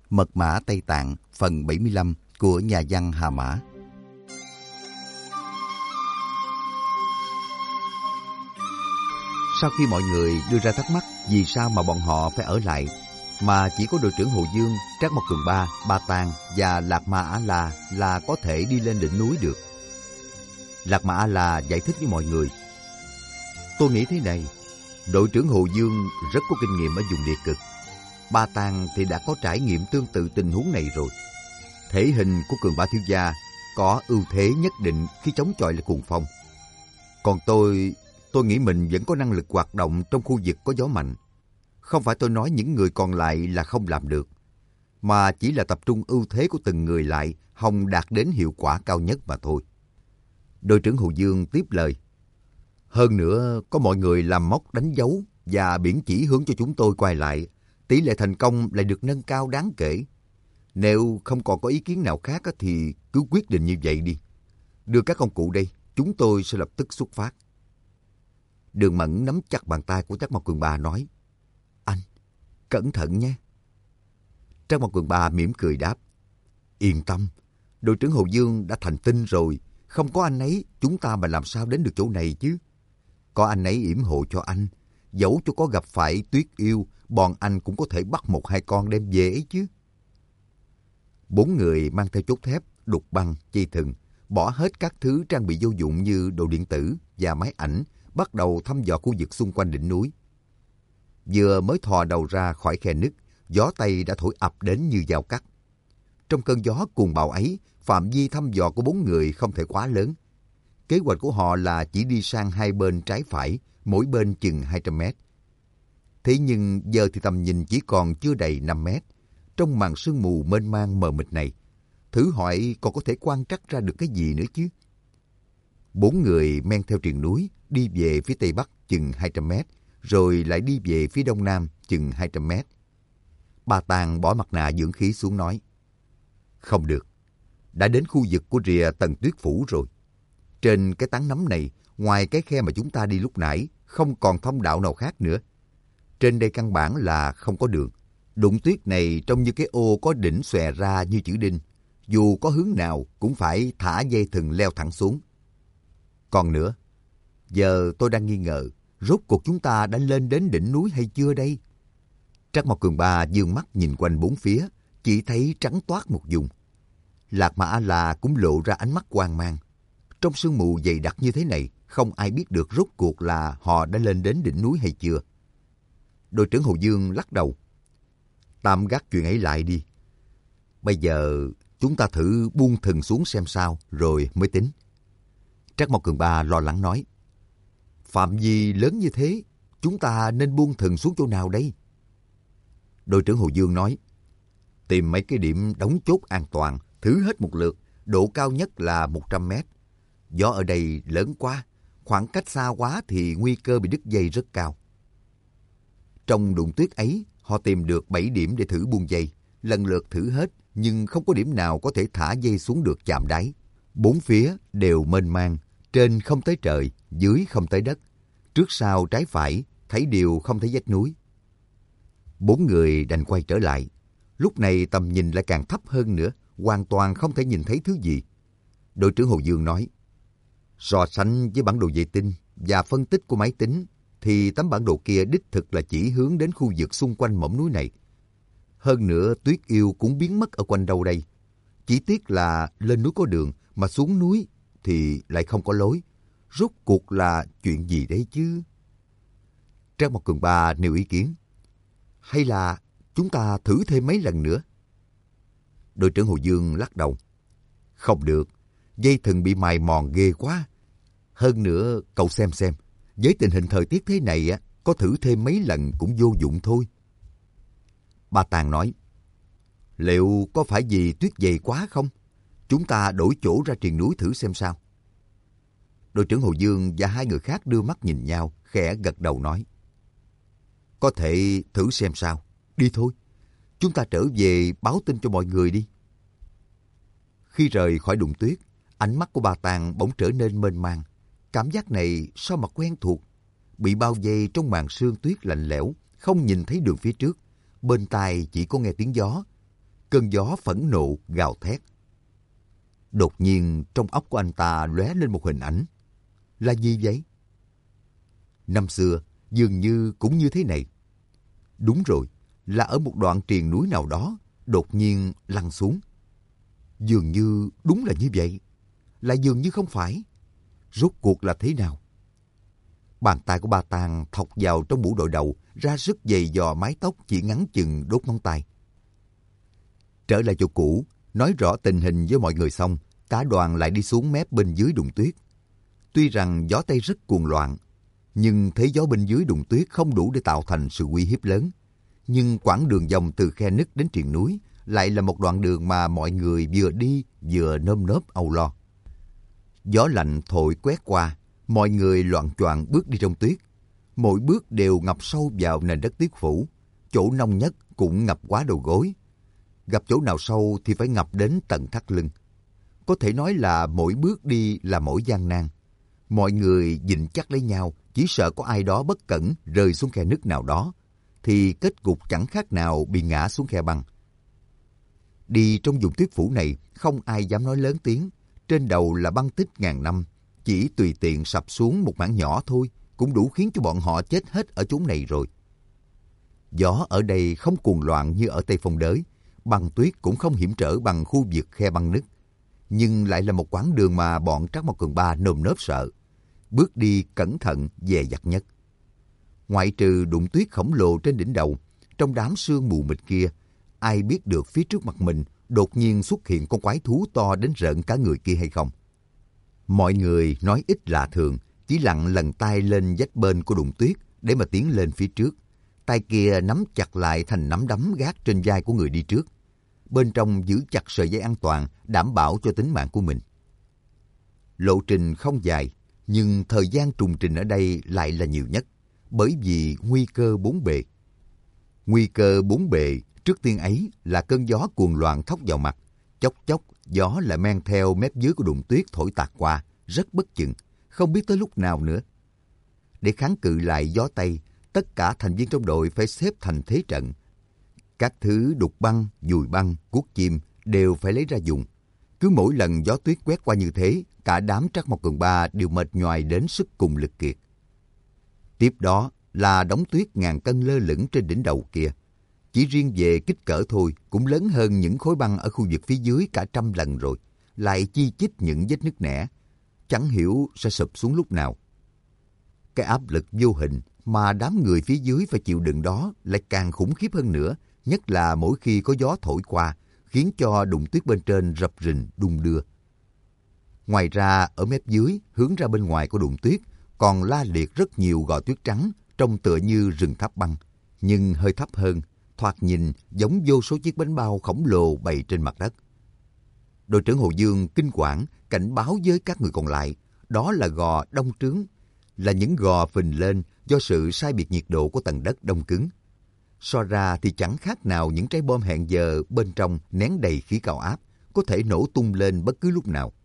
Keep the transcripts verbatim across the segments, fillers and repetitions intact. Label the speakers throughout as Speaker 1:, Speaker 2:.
Speaker 1: Mật mã Tây Tạng phần bảy mươi lăm của nhà văn Hà Mã. Sau khi mọi người đưa ra thắc mắc vì sao mà bọn họ phải ở lại, mà chỉ có đội trưởng Hồ Dương, Trác Mộc Cường Ba, Ba Tàng và Lạc Ma A La là có thể đi lên đỉnh núi được. Lạc Ma A La giải thích với mọi người: tôi nghĩ thế này, đội trưởng Hồ Dương rất có kinh nghiệm ở vùng địa cực. Ba Tàng thì đã có trải nghiệm tương tự tình huống này rồi. Thể hình của Cường Ba thiếu gia có ưu thế nhất định khi chống chọi lại cuồng phong. Còn tôi, tôi nghĩ mình vẫn có năng lực hoạt động trong khu vực có gió mạnh. Không phải tôi nói những người còn lại là không làm được, mà chỉ là tập trung ưu thế của từng người lại hòng đạt đến hiệu quả cao nhất mà thôi. Đội trưởng Hồ Dương tiếp lời: hơn nữa, có mọi người làm móc đánh dấu và biển chỉ hướng cho chúng tôi quay lại, tỷ lệ thành công lại được nâng cao đáng kể. Nếu không còn có ý kiến nào khác thì cứ quyết định như vậy đi. Đưa các công cụ đây, chúng tôi sẽ lập tức xuất phát. Đường Mẫn nắm chặt bàn tay của Trác Mộc Cường Ba nói: anh, cẩn thận nhé. Trác Mộc Cường Ba mỉm cười đáp: yên tâm, đội trưởng Hồ Dương đã thành tinh rồi. Không có anh ấy, chúng ta mà làm sao đến được chỗ này chứ. Có anh ấy yểm hộ cho anh, dẫu cho có gặp phải Tuyết Yêu, bọn anh cũng có thể bắt một hai con đem về ấy chứ. Bốn người mang theo chốt thép, đục băng, dây thừng, bỏ hết các thứ trang bị vô dụng như đồ điện tử và máy ảnh, bắt đầu thăm dò khu vực xung quanh đỉnh núi. Vừa mới thò đầu ra khỏi khe nứt, gió Tây đã thổi ập đến như dao cắt. Trong cơn gió cuồng bạo ấy, phạm vi thăm dò của bốn người không thể quá lớn. Kế hoạch của họ là chỉ đi sang hai bên trái phải, mỗi bên chừng hai trăm mét. Thế nhưng giờ thì tầm nhìn chỉ còn chưa đầy năm mét. Trong màn sương mù mênh mang mờ mịt này, thử hỏi còn có thể quan trắc ra được cái gì nữa chứ. Bốn người men theo triền núi, đi về phía tây bắc chừng hai trăm mét, rồi lại đi về phía đông nam chừng hai trăm mét. Ba Tàng bỏ mặt nạ dưỡng khí xuống nói: không được, đã đến khu vực của rìa Tần Tuyết Phủ rồi. Trên cái tán nấm này, ngoài cái khe mà chúng ta đi lúc nãy, không còn thông đạo nào khác nữa. Trên đây căn bản là không có đường. Đụng tuyết này trông như cái ô có đỉnh xòe ra như chữ đinh. Dù có hướng nào cũng phải thả dây thừng leo thẳng xuống. Còn nữa, giờ tôi đang nghi ngờ, rốt cuộc chúng ta đã lên đến đỉnh núi hay chưa đây? Trác Mộc Cường Ba dương mắt nhìn quanh bốn phía, chỉ thấy trắng toát một vùng. Lạc Ma A La cũng lộ ra ánh mắt hoang mang. Trong sương mù dày đặc như thế này, không ai biết được rốt cuộc là họ đã lên đến đỉnh núi hay chưa. Đội trưởng Hồ Dương lắc đầu: tạm gác chuyện ấy lại đi. Bây giờ chúng ta thử buông thừng xuống xem sao, rồi mới tính. Trác Mộc Cường Ba lo lắng nói: phạm vi lớn như thế, chúng ta nên buông thừng xuống chỗ nào đây? Đội trưởng Hồ Dương nói: tìm mấy cái điểm đóng chốt an toàn, thử hết một lượt, độ cao nhất là một trăm mét. Gió ở đây lớn quá, khoảng cách xa quá thì nguy cơ bị đứt dây rất cao. Trong đụng tuyết ấy, họ tìm được bảy điểm để thử buông dây, lần lượt thử hết, nhưng không có điểm nào có thể thả dây xuống được chạm đáy. Bốn phía đều mênh mang, trên không tới trời, dưới không tới đất. Trước sau trái phải, thấy đều không thấy vách núi. Bốn người đành quay trở lại. Lúc này tầm nhìn lại càng thấp hơn nữa, hoàn toàn không thể nhìn thấy thứ gì. Đội trưởng Hồ Dương nói: so sánh với bản đồ vệ tinh và phân tích của máy tính, thì tấm bản đồ kia đích thực là chỉ hướng đến khu vực xung quanh mỏm núi này. Hơn nữa, Tuyết Yêu cũng biến mất ở quanh đâu đây. Chỉ tiếc là lên núi có đường, mà xuống núi thì lại không có lối. Rốt cuộc là chuyện gì đấy chứ? Trác Mộc Cường Ba nêu ý kiến: hay là chúng ta thử thêm mấy lần nữa? Đội trưởng Hồ Dương lắc đầu: không được, dây thừng bị mài mòn ghê quá. Hơn nữa, cậu xem xem, với tình hình thời tiết thế này á, có thử thêm mấy lần cũng vô dụng thôi. Ba Tàng nói: liệu có phải vì tuyết dày quá không? Chúng ta đổi chỗ ra triền núi thử xem sao. Đội trưởng Hồ Dương và hai người khác đưa mắt nhìn nhau, khẽ gật đầu nói: có thể thử xem sao. Đi thôi, chúng ta trở về báo tin cho mọi người đi. Khi rời khỏi đụng tuyết, ánh mắt của Ba Tàng bỗng trở nên mênh mang. Cảm giác này sao mà quen thuộc. Bị bao vây trong màn sương tuyết lạnh lẽo, không nhìn thấy đường phía trước. Bên tai chỉ có nghe tiếng gió. cơn gió phẫn nộ gào thét. Đột nhiên trong óc của anh ta lóe lên một hình ảnh. Là gì vậy? Năm xưa dường như cũng như thế này. Đúng rồi, là ở một đoạn triền núi nào đó đột nhiên lăn xuống. Dường như đúng là như vậy, lại dường như không phải. Rốt cuộc là thế nào? Bàn tay của Ba Tàng thọc vào trong mũ đội đầu, ra sức giày dò mái tóc chỉ ngắn chừng đốt ngón tay. Trở lại chỗ cũ, nói rõ tình hình với mọi người xong, cả đoàn lại đi xuống mép bên dưới đụng tuyết. Tuy rằng gió Tây rất cuồng loạn, nhưng thế gió bên dưới đụng tuyết không đủ để tạo thành sự uy hiếp lớn. Nhưng quãng đường vòng từ khe nứt đến triền núi lại là một đoạn đường mà mọi người vừa đi vừa nơm nớp âu lo. Gió lạnh thổi quét qua, mọi người loạng choạng bước đi trong tuyết. Mỗi bước đều ngập sâu vào nền đất tuyết phủ, chỗ nông nhất cũng ngập quá đầu gối. Gặp chỗ nào sâu thì phải ngập đến tận thắt lưng. Có thể nói là mỗi bước đi là mỗi gian nan. Mọi người dịnh chắc lấy nhau, chỉ sợ có ai đó bất cẩn rơi xuống khe nứt nào đó, thì kết cục chẳng khác nào bị ngã xuống khe băng. Đi trong vùng tuyết phủ này, không ai dám nói lớn tiếng. Trên đầu là băng tích ngàn năm, chỉ tùy tiện sập xuống một mảng nhỏ thôi, cũng đủ khiến cho bọn họ chết hết ở chốn này rồi. Gió ở đây không cuồng loạn như ở Tây Phong Đới, băng tuyết cũng không hiểm trở bằng khu vực khe băng nứt. Nhưng lại là một quãng đường mà bọn Trác Mộc Cường Ba nơm nớp sợ. Bước đi cẩn thận, dè dặt nhất. Ngoại trừ đụng tuyết khổng lồ trên đỉnh đầu, trong đám sương mù mịt kia, ai biết được phía trước mặt mình đột nhiên xuất hiện con quái thú to đến rợn cả người kia hay không? Mọi người nói ít lạ thường, chỉ lặng lần tay lên vách bên của đụng tuyết để mà tiến lên phía trước. Tay kia nắm chặt lại thành nắm đấm gác trên vai của người đi trước. Bên trong giữ chặt sợi dây an toàn, đảm bảo cho tính mạng của mình. Lộ trình không dài, nhưng thời gian trùng trình ở đây lại là nhiều nhất, bởi vì nguy cơ bốn bề. Nguy cơ bốn bề trước tiên ấy là cơn gió cuồng loạn thốc vào mặt, chốc chốc gió lại men theo mép dưới của đụng tuyết thổi tạt qua, rất bất chừng, không biết tới lúc nào nữa. Để kháng cự lại gió Tây, tất cả thành viên trong đội phải xếp thành thế trận. Các thứ đục băng, dùi băng, cuốc chim đều phải lấy ra dùng. Cứ mỗi lần gió tuyết quét qua như thế, cả đám Trác Mộc Cường Ba đều mệt nhoài đến sức cùng lực kiệt. Tiếp đó là đống tuyết ngàn cân lơ lửng trên đỉnh đầu kia. Chỉ riêng về kích cỡ thôi cũng lớn hơn những khối băng ở khu vực phía dưới cả trăm lần rồi, lại chi chít những vết nứt nẻ, chẳng hiểu sẽ sụp xuống lúc nào. Cái áp lực vô hình mà đám người phía dưới phải chịu đựng đó lại càng khủng khiếp hơn nữa, nhất là mỗi khi có gió thổi qua, khiến cho đụng tuyết bên trên rập rình đung đưa. Ngoài ra, ở mép dưới, hướng ra bên ngoài của đụng tuyết, còn la liệt rất nhiều gò tuyết trắng, trông tựa như rừng tháp băng, nhưng hơi thấp hơn, thoạt nhìn giống vô số chiếc bánh bao khổng lồ bày trên mặt đất. Đội trưởng Hồ Dương kinh quản cảnh báo với các người còn lại, đó là gò đông trướng, là những gò phình lên do sự sai biệt nhiệt độ của tầng đất đông cứng. So ra thì chẳng khác nào những trái bom hẹn giờ bên trong nén đầy khí cao áp, có thể nổ tung lên bất cứ lúc nào.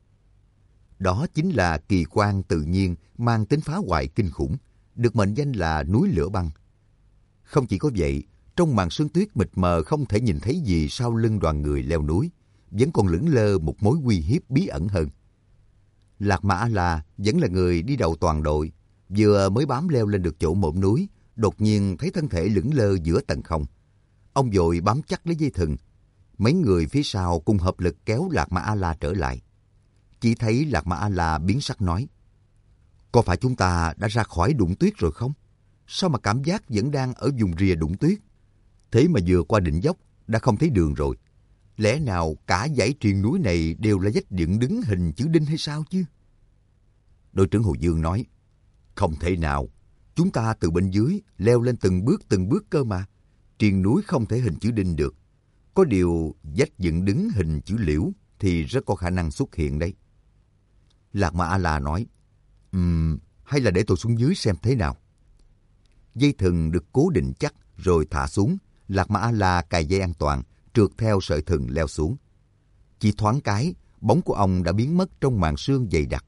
Speaker 1: Đó chính là kỳ quan tự nhiên mang tính phá hoại kinh khủng, được mệnh danh là núi lửa băng. Không chỉ có vậy, trong màn sương tuyết mịt mờ không thể nhìn thấy gì sau lưng đoàn người leo núi, vẫn còn lững lơ một mối uy hiếp bí ẩn hơn. Lạc Ma A-la vẫn là người đi đầu toàn đội, vừa mới bám leo lên được chỗ mỏm núi, đột nhiên thấy thân thể lững lơ giữa tầng không. Ông vội bám chắc lấy dây thừng. Mấy người phía sau cùng hợp lực kéo Lạc Ma A-la trở lại. Chỉ thấy Lạc Ma A-la biến sắc nói: "Có phải chúng ta đã ra khỏi đụng tuyết rồi không? Sao mà cảm giác vẫn đang ở vùng rìa đụng tuyết? Thế mà vừa qua đỉnh dốc đã không thấy đường rồi. Lẽ nào cả dãy triền núi này đều là vách dựng đứng hình chữ đinh hay sao chứ?" Đội trưởng Hồ Dương nói: "Không thể nào. Chúng ta từ bên dưới leo lên từng bước từng bước cơ mà. Triền núi không thể hình chữ đinh được. Có điều vách dựng đứng hình chữ liễu thì rất có khả năng xuất hiện đấy." Lạc Ma A-la nói: Ừm, hay là để tôi xuống dưới xem thế nào. Dây thừng được cố định chắc rồi thả xuống. Lạc Ma A-la cài dây an toàn, trượt theo sợi thừng leo xuống. Chỉ thoáng cái, bóng của ông đã biến mất trong màn sương dày đặc.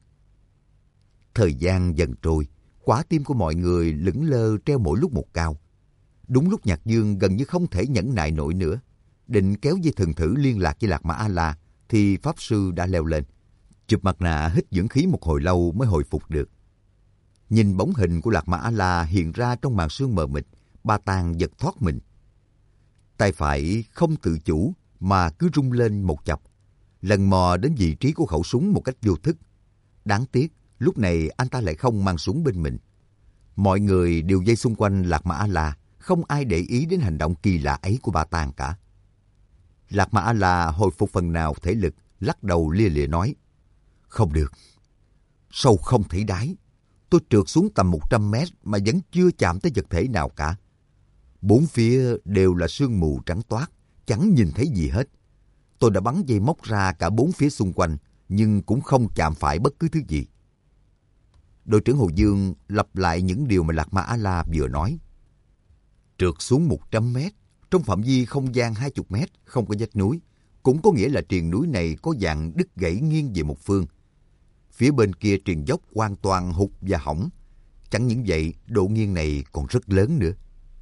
Speaker 1: Thời gian dần trôi, quả tim của mọi người lững lơ treo mỗi lúc một cao. Đúng lúc Nhạc Dương gần như không thể nhẫn nại nổi nữa, định kéo dây thừng thử liên lạc với Lạc Ma A-la, thì Pháp Sư đã leo lên. Chụp mặt nạ hít dưỡng khí một hồi lâu mới hồi phục được. Nhìn bóng hình của Lạc Ma A-la hiện ra trong màn sương mờ mịt, Ba Tàng giật thoát mình. Tay phải không tự chủ mà cứ rung lên một chập, lần mò đến vị trí của khẩu súng một cách vô thức. Đáng tiếc, lúc này anh ta lại không mang súng bên mình. Mọi người đều vây xung quanh Lạc Ma A-la, không ai để ý đến hành động kỳ lạ ấy của Ba Tàng cả. Lạc Ma A-la hồi phục phần nào thể lực, lắc đầu lia lịa nói: Không được, sâu không thể đáy. Tôi trượt xuống tầm một trăm mét mà vẫn chưa chạm tới vật thể nào cả. Bốn phía đều là sương mù trắng toát, chẳng nhìn thấy gì hết. Tôi đã bắn dây móc ra cả bốn phía xung quanh, nhưng cũng không chạm phải bất cứ thứ gì. Đội trưởng Hồ Dương lặp lại những điều mà Lạc Ma A-la vừa nói. Trượt xuống một trăm mét, trong phạm vi không gian hai mươi mét, không có vách núi, cũng có nghĩa là triền núi này có dạng đứt gãy nghiêng về một phương. Phía bên kia triền dốc hoàn toàn hụt và hỏng. Chẳng những vậy, độ nghiêng này còn rất lớn nữa.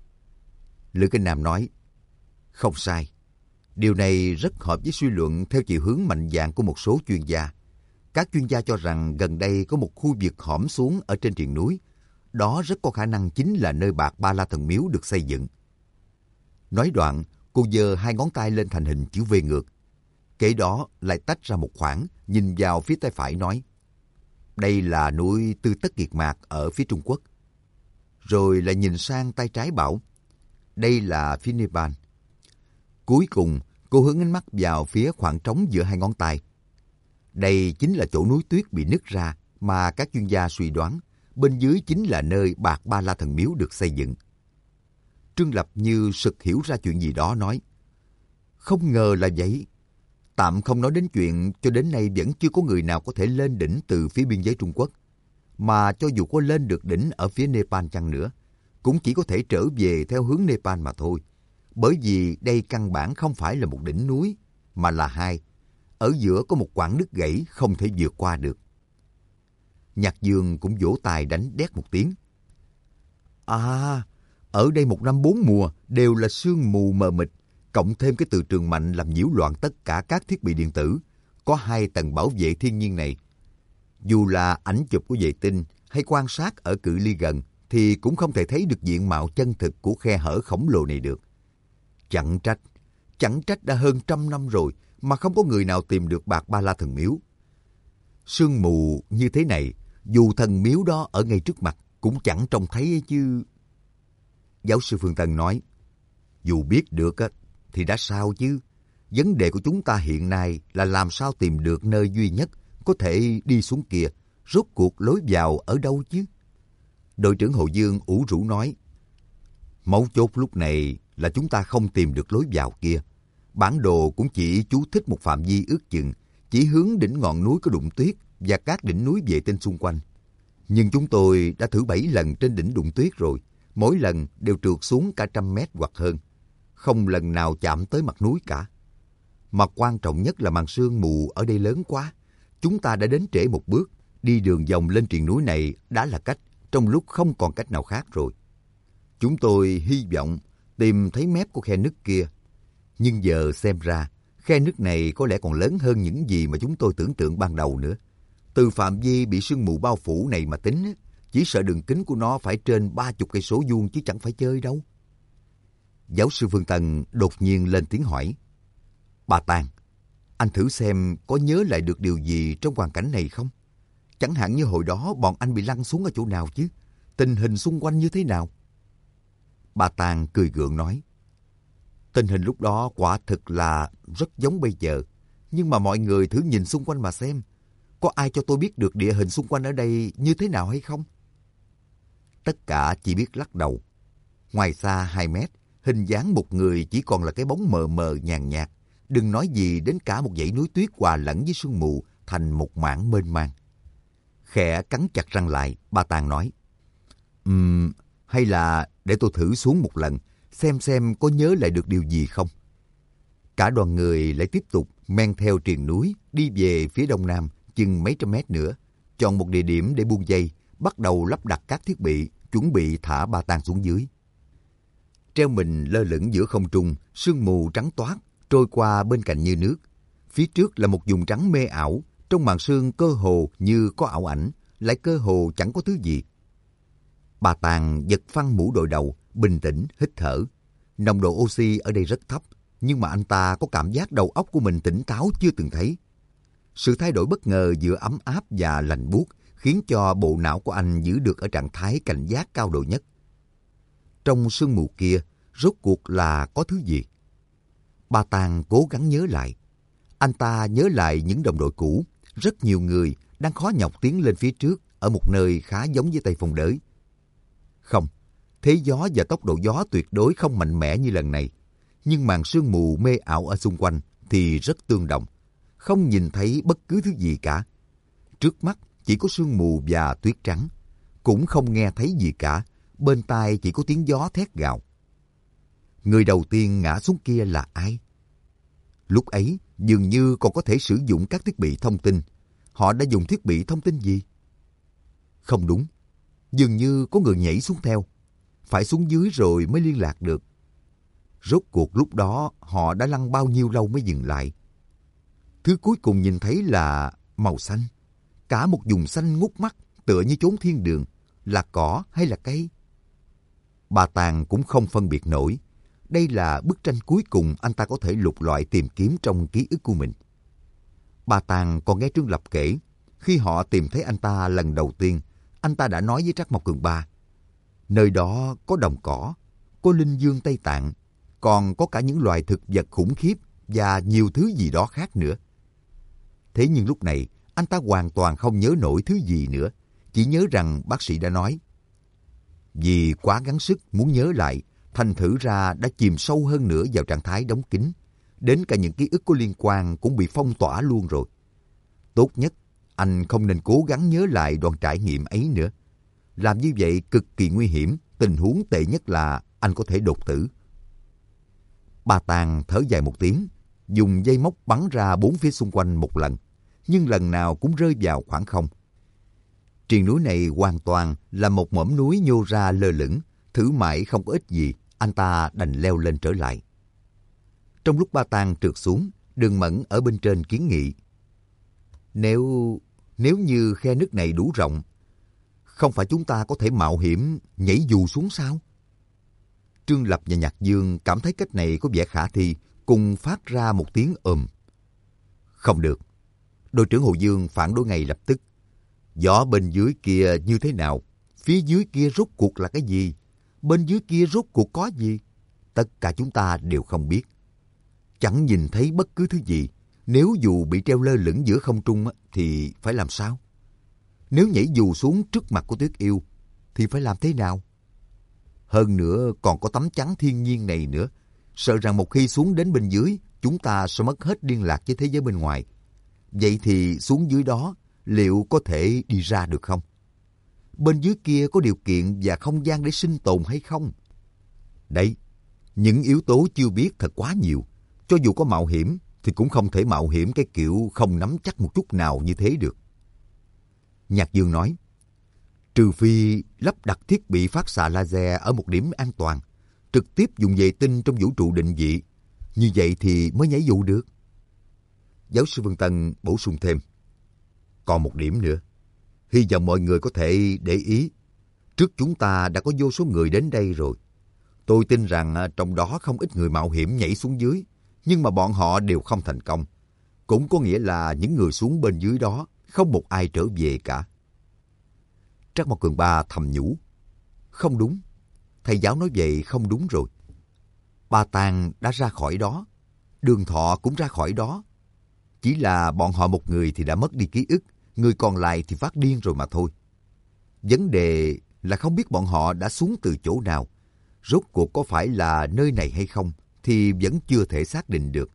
Speaker 1: Lữ Kinh Nam nói: Không sai. Điều này rất hợp với suy luận theo chiều hướng mạnh dạn của một số chuyên gia. Các chuyên gia cho rằng gần đây có một khu vực hõm xuống ở trên triền núi. Đó rất có khả năng chính là nơi Bạc Ba La Thần Miếu được xây dựng. Nói đoạn, cô giơ hai ngón tay lên thành hình chữ V ngược. Kế đó lại tách ra một khoảng, nhìn vào phía tay phải nói: Đây là núi Tư Tất Kiệt Mạc ở phía Trung Quốc. Rồi lại nhìn sang tay trái bảo: Đây là phía Nepal. Cuối cùng, cô hướng ánh mắt vào phía khoảng trống giữa hai ngón tay. Đây chính là chỗ núi tuyết bị nứt ra mà các chuyên gia suy đoán bên dưới chính là nơi Bạc Ba La Thần Miếu được xây dựng. Trương Lập như sực hiểu ra chuyện gì đó nói: Không ngờ là vậy. Tạm không nói đến chuyện cho đến nay vẫn chưa có người nào có thể lên đỉnh từ phía biên giới Trung Quốc. Mà cho dù có lên được đỉnh ở phía Nepal chăng nữa, cũng chỉ có thể trở về theo hướng Nepal mà thôi. Bởi vì đây căn bản không phải là một đỉnh núi, mà là hai. Ở giữa có một quãng nứt gãy không thể vượt qua được. Nhạc Dương cũng vỗ tay đánh đét một tiếng. À, ở đây một năm bốn mùa đều là sương mù mờ mịt, cộng thêm cái từ trường mạnh làm nhiễu loạn tất cả các thiết bị điện tử. Có hai tầng bảo vệ thiên nhiên này. Dù là ảnh chụp của vệ tinh hay quan sát ở cự ly gần thì cũng không thể thấy được diện mạo chân thực của khe hở khổng lồ này được. Chẳng trách, chẳng trách đã hơn trăm năm rồi mà không có người nào tìm được Bạc Ba La Thần Miếu. Sương mù như thế này, dù thần miếu đó ở ngay trước mặt cũng chẳng trông thấy chứ. Giáo sư Phương Tân nói: Dù biết được thì đã sao chứ. Vấn đề của chúng ta hiện nay là làm sao tìm được nơi duy nhất có thể đi xuống kia. Rốt cuộc lối vào ở đâu chứ? Đội trưởng Hồ Dương ủ rũ nói: Mấu chốt lúc này là chúng ta không tìm được lối vào kia. Bản đồ cũng chỉ chú thích một phạm vi ước chừng, chỉ hướng đỉnh ngọn núi có đụng tuyết và các đỉnh núi vệ tinh xung quanh. Nhưng chúng tôi đã thử bảy lần trên đỉnh đụng tuyết rồi, mỗi lần đều trượt xuống cả trăm mét hoặc hơn. Không lần nào chạm tới mặt núi cả. Mà quan trọng nhất là màn sương mù ở đây lớn quá. Chúng ta đã đến trễ một bước, đi đường vòng lên triền núi này đã là cách, trong lúc không còn cách nào khác rồi. Chúng tôi hy vọng tìm thấy mép của khe nứt kia. Nhưng giờ xem ra, khe nứt này có lẽ còn lớn hơn những gì mà chúng tôi tưởng tượng ban đầu nữa. Từ phạm vi bị sương mù bao phủ này mà tính, chỉ sợ đường kính của nó phải trên ba chục cây số vuông chứ chẳng phải chơi đâu. Giáo sư Phương Tân đột nhiên lên tiếng hỏi: Bà Tàng, anh thử xem có nhớ lại được điều gì trong hoàn cảnh này không? Chẳng hạn như hồi đó bọn anh bị lăn xuống ở chỗ nào chứ? Tình hình xung quanh như thế nào? Bà Tàng cười gượng nói: Tình hình lúc đó quả thực là rất giống bây giờ. Nhưng mà mọi người thử nhìn xung quanh mà xem. Có ai cho tôi biết được địa hình xung quanh ở đây như thế nào hay không? Tất cả chỉ biết lắc đầu. Ngoài xa hai mét, hình dáng một người chỉ còn là cái bóng mờ mờ nhàn nhạt. Đừng nói gì đến cả một dãy núi tuyết hòa lẫn với sương mù thành một mảng mênh mang. Khẽ cắn chặt răng lại, bà Tàng nói: Ừm, hay là để tôi thử xuống một lần, xem xem có nhớ lại được điều gì không. Cả đoàn người lại tiếp tục men theo triền núi, đi về phía đông nam, chừng mấy trăm mét nữa, chọn một địa điểm để buông dây, bắt đầu lắp đặt các thiết bị, chuẩn bị thả Ba Tàng xuống dưới. Treo mình lơ lửng giữa không trung, sương mù trắng toát, trôi qua bên cạnh như nước. Phía trước là một vùng trắng mê ảo, trong màn sương cơ hồ như có ảo ảnh, lại cơ hồ chẳng có thứ gì. Bà Tàng giật phăng mũ đội đầu, bình tĩnh hít thở. Nồng độ oxy ở đây rất thấp, nhưng mà anh ta có cảm giác đầu óc của mình tỉnh táo chưa từng thấy. Sự thay đổi bất ngờ giữa ấm áp và lạnh buốt khiến cho bộ não của anh giữ được ở trạng thái cảnh giác cao độ nhất. Trong sương mù kia, rốt cuộc là có thứ gì? Bà Tàng cố gắng nhớ lại. Anh ta nhớ lại những đồng đội cũ, rất nhiều người đang khó nhọc tiến lên phía trước ở một nơi khá giống với Tây Phong Đới. Không, thế gió và tốc độ gió tuyệt đối không mạnh mẽ như lần này. Nhưng màn sương mù mê ảo ở xung quanh thì rất tương đồng. Không nhìn thấy bất cứ thứ gì cả. Trước mắt chỉ có sương mù và tuyết trắng. Cũng không nghe thấy gì cả. Bên tai chỉ có tiếng gió thét gào. Người đầu tiên ngã xuống kia là ai? Lúc ấy dường như còn có thể sử dụng các thiết bị thông tin. Họ đã dùng thiết bị thông tin gì? Không đúng. Dường như có người nhảy xuống theo. Phải xuống dưới rồi mới liên lạc được. Rốt cuộc lúc đó họ đã lăn bao nhiêu lâu mới dừng lại. Thứ cuối cùng nhìn thấy là màu xanh. Cả một vùng xanh ngút mắt tựa như chốn thiên đường. Là cỏ hay là cây? Bà Tàng cũng không phân biệt nổi. Đây là bức tranh cuối cùng anh ta có thể lục lọi tìm kiếm trong ký ức của mình. Bà Tàng còn nghe Trương Lập kể, khi họ tìm thấy anh ta lần đầu tiên, anh ta đã nói với Trác Mộc Cường Ba, nơi đó có đồng cỏ, có linh dương Tây Tạng, còn có cả những loài thực vật khủng khiếp và nhiều thứ gì đó khác nữa. Thế nhưng lúc này, anh ta hoàn toàn không nhớ nổi thứ gì nữa, chỉ nhớ rằng bác sĩ đã nói. Vì quá gắng sức muốn nhớ lại, thành thử ra đã chìm sâu hơn nữa vào trạng thái đóng kín. Đến cả những ký ức có liên quan cũng bị phong tỏa luôn rồi. Tốt nhất, anh không nên cố gắng nhớ lại đoạn trải nghiệm ấy nữa. Làm như vậy cực kỳ nguy hiểm, tình huống tệ nhất là anh có thể đột tử. Bà Tàng thở dài một tiếng, dùng dây móc bắn ra bốn phía xung quanh một lần, nhưng lần nào cũng rơi vào khoảng không. Triền núi này hoàn toàn là một mỏm núi nhô ra lơ lửng, thử mãi không có ích gì, anh ta đành leo lên trở lại. Trong lúc Ba Tàng trượt xuống, Đường Mẫn ở bên trên kiến nghị. Nếu, nếu như khe nước này đủ rộng, không phải chúng ta có thể mạo hiểm nhảy dù xuống sao? Trương Lập và Nhạc Dương cảm thấy cách này có vẻ khả thi, cùng phát ra một tiếng ầm. Không được. Đội trưởng Hồ Dương phản đối ngay lập tức. Gió bên dưới kia như thế nào? Phía dưới kia rốt cuộc là cái gì? Bên dưới kia rốt cuộc có gì? Tất cả chúng ta đều không biết. Chẳng nhìn thấy bất cứ thứ gì. Nếu dù bị treo lơ lửng giữa không trung thì phải làm sao? Nếu nhảy dù xuống trước mặt của Tuyết Yêu thì phải làm thế nào? Hơn nữa còn có tấm chắn thiên nhiên này nữa. Sợ rằng một khi xuống đến bên dưới, chúng ta sẽ mất hết liên lạc với thế giới bên ngoài. Vậy thì xuống dưới đó, liệu có thể đi ra được không? Bên dưới kia có điều kiện và không gian để sinh tồn hay không? Đấy, những yếu tố chưa biết thật quá nhiều. Cho dù có mạo hiểm, thì cũng không thể mạo hiểm cái kiểu không nắm chắc một chút nào như thế được. Nhạc Dương nói, trừ phi lắp đặt thiết bị phát xạ laser ở một điểm an toàn, trực tiếp dùng vệ tinh trong vũ trụ định vị, như vậy thì mới nhảy dù được. Giáo sư Vân Tân bổ sung thêm, còn một điểm nữa, hy vọng mọi người có thể để ý. Trước chúng ta đã có vô số người đến đây rồi. Tôi tin rằng trong đó không ít người mạo hiểm nhảy xuống dưới, nhưng mà bọn họ đều không thành công. Cũng có nghĩa là những người xuống bên dưới đó không một ai trở về cả. Trác Mộc Cường Ba thầm nhủ, không đúng, thầy giáo nói vậy không đúng rồi. Ba Tàng đã ra khỏi đó, Đường Thọ cũng ra khỏi đó. Chỉ là bọn họ một người thì đã mất đi ký ức, người còn lại thì phát điên rồi mà thôi. Vấn đề là không biết bọn họ đã xuống từ chỗ nào, rốt cuộc có phải là nơi này hay không thì vẫn chưa thể xác định được.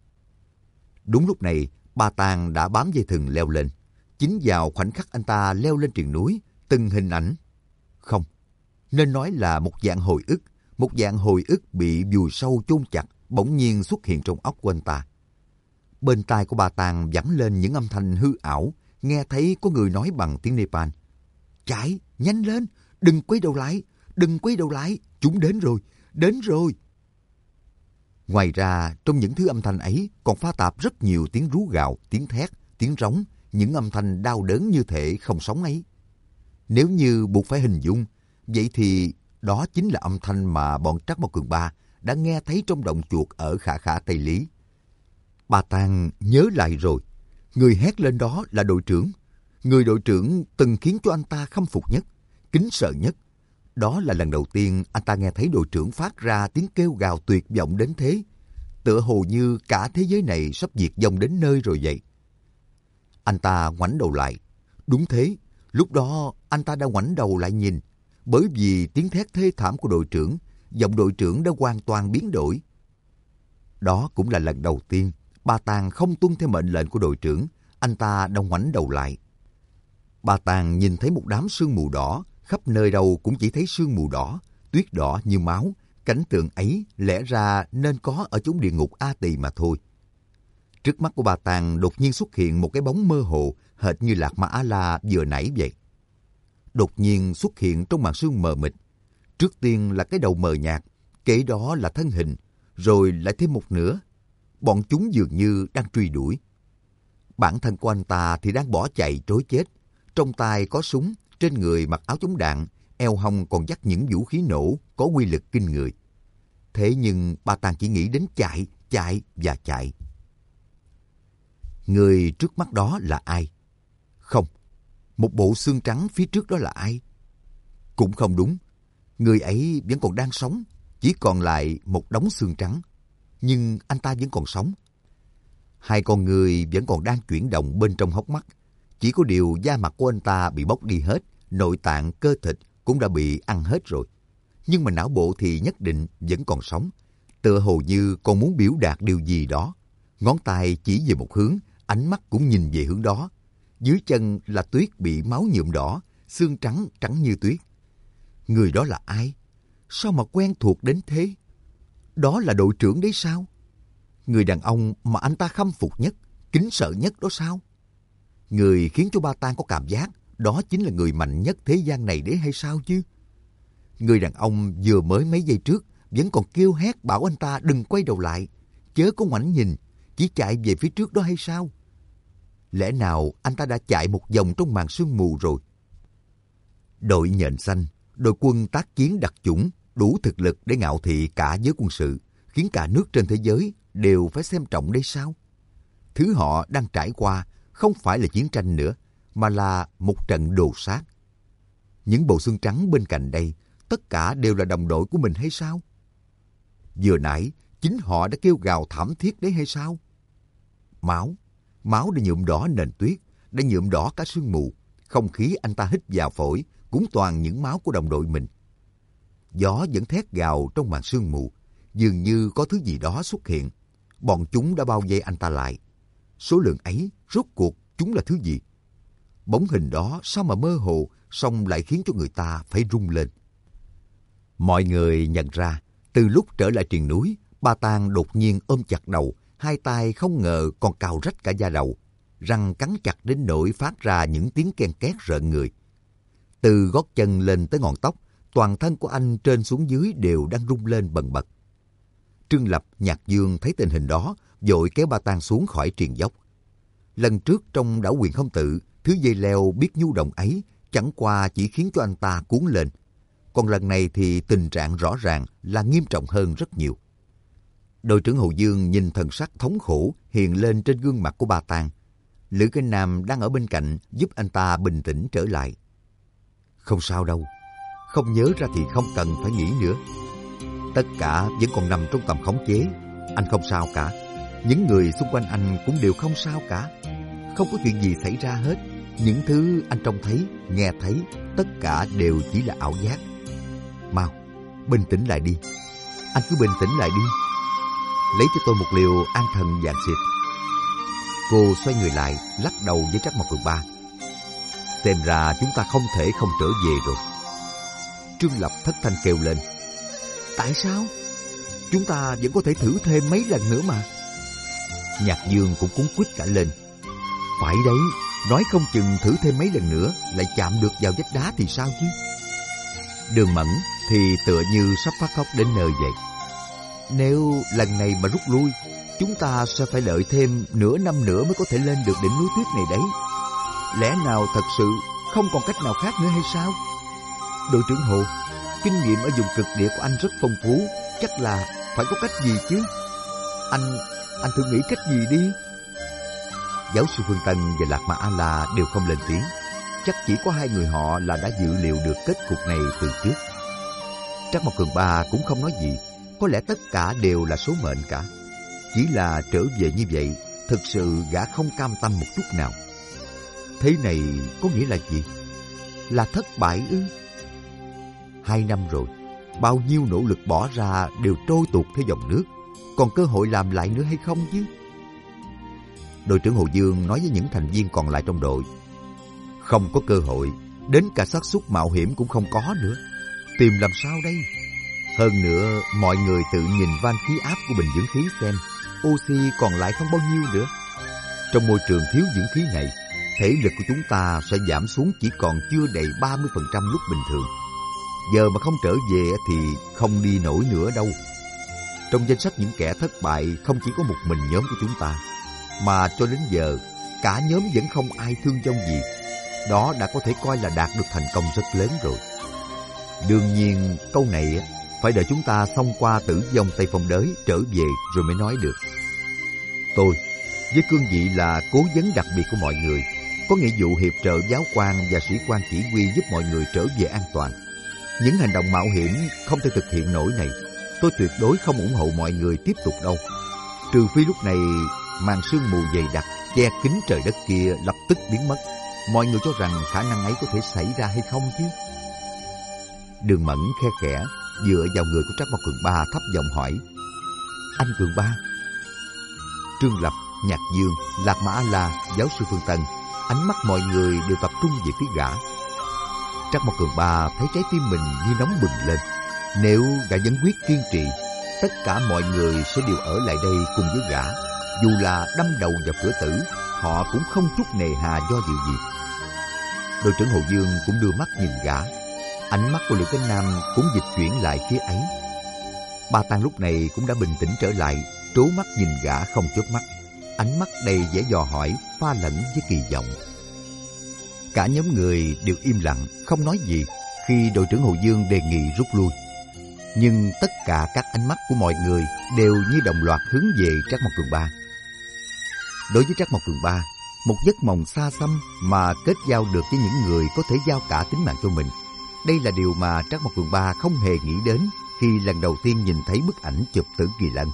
Speaker 1: Đúng lúc này, Ba Tàng đã bám dây thừng leo lên. Chính vào khoảnh khắc anh ta leo lên triền núi, từng hình ảnh, không, nên nói là một dạng hồi ức, một dạng hồi ức bị vùi sâu chôn chặt, bỗng nhiên xuất hiện trong óc của anh ta. Bên tai của Ba Tàng vẳng lên những âm thanh hư ảo, nghe thấy có người nói bằng tiếng Nepal. Chạy, nhanh lên, đừng quay đầu lại, đừng quay đầu lại, chúng đến rồi, đến rồi. Ngoài ra, trong những thứ âm thanh ấy còn pha tạp rất nhiều tiếng rú gào, tiếng thét, tiếng rống, những âm thanh đau đớn như thể không sống ấy. Nếu như buộc phải hình dung, vậy thì đó chính là âm thanh mà bọn Trắc Mao Cường Ba đã nghe thấy trong động chuột ở Khả Khả Tây Lý. Ba Tang nhớ lại rồi, người hét lên đó là đội trưởng. Người đội trưởng từng khiến cho anh ta khâm phục nhất, kính sợ nhất. Đó là lần đầu tiên anh ta nghe thấy đội trưởng phát ra tiếng kêu gào tuyệt vọng đến thế. Tựa hồ như cả thế giới này sắp diệt vong đến nơi rồi vậy. Anh ta ngoảnh đầu lại. Đúng thế, lúc đó anh ta đã ngoảnh đầu lại nhìn. Bởi vì tiếng thét thê thảm của đội trưởng, giọng đội trưởng đã hoàn toàn biến đổi. Đó cũng là lần đầu tiên Ba Tang không tuân theo mệnh lệnh của đội trưởng. Anh ta đã ngoảnh đầu lại. Ba Tang nhìn thấy một đám sương mù đỏ, khắp nơi đâu cũng chỉ thấy sương mù đỏ, tuyết đỏ như máu. Cảnh tượng ấy lẽ ra nên có ở chốn địa ngục A Tỳ mà thôi. Trước mắt của Ba Tang đột nhiên xuất hiện một cái bóng mơ hồ, hệt như Lạc Ma A-la vừa nãy vậy. Đột nhiên xuất hiện trong màn sương mờ mịt. Trước tiên là cái đầu mờ nhạt, kế đó là thân hình, rồi lại thêm một nửa. Bọn chúng dường như đang truy đuổi. Bản thân của anh ta thì đang bỏ chạy trối chết. Trong tay có súng, trên người mặc áo chống đạn, eo hông còn dắt những vũ khí nổ có uy lực kinh người. Thế nhưng Ba Tang chỉ nghĩ đến chạy, chạy và chạy. Người trước mắt đó là ai? Không. Một bộ xương trắng phía trước đó là ai? Cũng không đúng. Người ấy vẫn còn đang sống, chỉ còn lại một đống xương trắng. Nhưng anh ta vẫn còn sống. Hai con người vẫn còn đang chuyển động bên trong hốc mắt. Chỉ có điều da mặt của anh ta bị bóc đi hết, nội tạng cơ thịt cũng đã bị ăn hết rồi. Nhưng mà não bộ thì nhất định vẫn còn sống. Tựa hồ như còn muốn biểu đạt điều gì đó. Ngón tay chỉ về một hướng, ánh mắt cũng nhìn về hướng đó. Dưới chân là tuyết bị máu nhuộm đỏ, xương trắng trắng như tuyết. Người đó là ai? Sao mà quen thuộc đến thế? Đó là đội trưởng đấy sao? Người đàn ông mà anh ta khâm phục nhất, kính sợ nhất đó sao? Người khiến cho Ba Tang có cảm giác đó chính là người mạnh nhất thế gian này đấy hay sao chứ? Người đàn ông vừa mới mấy giây trước vẫn còn kêu hét bảo anh ta đừng quay đầu lại, chớ có ngoảnh nhìn, chỉ chạy về phía trước đó hay sao? Lẽ nào anh ta đã chạy một vòng trong màn sương mù rồi? Đội nhện xanh, đội quân tác chiến đặc chủng, đủ thực lực để ngạo thị cả giới quân sự, khiến cả nước trên thế giới đều phải xem trọng đây sao? Thứ họ đang trải qua không phải là chiến tranh nữa, mà là một trận đồ sát. Những bộ xương trắng bên cạnh đây, tất cả đều là đồng đội của mình hay sao? Vừa nãy, chính họ đã kêu gào thảm thiết đấy hay sao? Máu, máu đã nhuộm đỏ nền tuyết, đã nhuộm đỏ cả sương mù. Không khí anh ta hít vào phổi cũng toàn những máu của đồng đội mình. Gió vẫn thét gào trong màn sương mù, dường như có thứ gì đó xuất hiện. Bọn chúng đã bao vây anh ta lại. Số lượng ấy, rốt cuộc chúng là thứ gì? Bóng hình đó sao mà mơ hồ, song lại khiến cho người ta phải rung lên. Mọi người nhận ra, từ lúc trở lại triền núi, Ba Tang đột nhiên ôm chặt đầu, hai tay không ngờ còn cào rách cả da đầu, răng cắn chặt đến nỗi phát ra những tiếng ken két rợn người. Từ gót chân lên tới ngọn tóc, toàn thân của anh trên xuống dưới đều đang rung lên bần bật. Trương Lập, Nhạc Dương thấy tình hình đó, vội kéo Ba Tang xuống khỏi triền dốc. Lần trước trong đảo Quyền Không Tự, thứ dây leo biết nhu động ấy chẳng qua chỉ khiến cho anh ta cuốn lên. Còn lần này thì tình trạng rõ ràng là nghiêm trọng hơn rất nhiều. Đội trưởng Hồ Dương nhìn thần sắc thống khổ hiện lên trên gương mặt của Ba Tang. Lữ Kinh Nam đang ở bên cạnh giúp anh ta bình tĩnh trở lại. Không sao đâu, không nhớ ra thì không cần phải nghĩ nữa. Tất cả vẫn còn nằm trong tầm khống chế. Anh không sao cả. Những người xung quanh anh cũng đều không sao cả. Không có chuyện gì xảy ra hết. Những thứ anh trông thấy, nghe thấy, tất cả đều chỉ là ảo giác. Mau, bình tĩnh lại đi. Anh cứ bình tĩnh lại đi. Lấy cho tôi một liều an thần vàng xịt. Cô xoay người lại, lắc đầu với Trắc Mộc Cường Ba. Xem ra chúng ta không thể không trở về rồi. Trương Lập thất thanh kêu lên. Tại sao? Chúng ta vẫn có thể thử thêm mấy lần nữa mà. Nhạc Dương cũng cuống quýt cả lên. Phải đấy, nói không chừng thử thêm mấy lần nữa lại chạm được vào vách đá thì sao chứ? Đường Mẫn thì tựa như sắp phát khóc đến nơi vậy. Nếu lần này mà rút lui, chúng ta sẽ phải đợi thêm nửa năm nữa mới có thể lên được đỉnh núi tuyết này đấy. Lẽ nào thật sự không còn cách nào khác nữa hay sao? Đội trưởng Hồ, kinh nghiệm ở vùng cực địa của anh rất phong phú, chắc là phải có cách gì chứ. Anh, anh thử nghĩ cách gì đi. Giáo sư Phương Tân và Lạc Ma A-la đều không lên tiếng. Chắc chỉ có hai người họ là đã dự liệu được kết cục này từ trước. Trác Mộc Cường Ba cũng không nói gì. Có lẽ tất cả đều là số mệnh cả. Chỉ là trở về như vậy, thực sự gã không cam tâm một chút nào. Thế này có nghĩa là gì? Là thất bại ư? Hai năm rồi, bao nhiêu nỗ lực bỏ ra đều trôi tuột theo dòng nước. Còn cơ hội làm lại nữa hay không chứ? Đội trưởng Hồ Dương nói với những thành viên còn lại trong đội. Không có cơ hội, đến cả xác suất mạo hiểm cũng không có nữa. Tìm làm sao đây? Hơn nữa, mọi người tự nhìn van khí áp của bình dưỡng khí xem, oxy còn lại không bao nhiêu nữa. Trong môi trường thiếu dưỡng khí này, thể lực của chúng ta sẽ giảm xuống chỉ còn chưa đầy ba mươi phần trăm lúc bình thường. Giờ mà không trở về thì không đi nổi nữa đâu. Trong danh sách những kẻ thất bại không chỉ có một mình nhóm của chúng ta, mà cho đến giờ cả nhóm vẫn không ai thương vong gì. Đó đã có thể coi là đạt được thành công rất lớn rồi. Đương nhiên câu này phải đợi chúng ta xông qua tử vong Tây Phong Đới trở về rồi mới nói được. Tôi với cương vị là cố vấn đặc biệt của mọi người, có nghĩa vụ hiệp trợ giáo quan và sĩ quan chỉ huy giúp mọi người trở về an toàn. Những hành động mạo hiểm không thể thực hiện nổi này, tôi tuyệt đối không ủng hộ mọi người tiếp tục đâu. Trừ phi lúc này màn sương mù dày đặc che kín trời đất kia lập tức biến mất. Mọi người cho rằng khả năng ấy có thể xảy ra hay không chứ? Đường Mẫn khe khẽ dựa vào người của Trác Mộc Cường Ba thấp giọng hỏi. Anh Cường Ba. Trương Lập, Nhạc Dương, Lạc Ma A-la, giáo sư Phương Tân, ánh mắt mọi người đều tập trung về phía gã. Trác Mộc Cường Ba thấy trái tim mình như nóng bừng lên. Nếu gã vẫn quyết kiên trì, tất cả mọi người sẽ đều ở lại đây cùng với gã. Dù là đâm đầu vào cửa tử, họ cũng không chút nề hà do dự gì. Đội trưởng Hồ Dương cũng đưa mắt nhìn gã. Ánh mắt của Lữ Cánh Nam cũng dịch chuyển lại phía ấy. Ba Tang lúc này cũng đã bình tĩnh trở lại, trố mắt nhìn gã không chớp mắt. Ánh mắt đầy vẻ dò hỏi, pha lẫn với kỳ vọng. Cả nhóm người đều im lặng, không nói gì khi đội trưởng Hồ Dương đề nghị rút lui. Nhưng tất cả các ánh mắt của mọi người đều như đồng loạt hướng về Trác Mộc Cường Ba. Đối với Trác Mộc Cường Ba, một giấc mộng xa xăm mà kết giao được với những người có thể giao cả tính mạng cho mình. Đây là điều mà Trác Mộc Cường Ba không hề nghĩ đến khi lần đầu tiên nhìn thấy bức ảnh chụp Tử Kỳ Lân.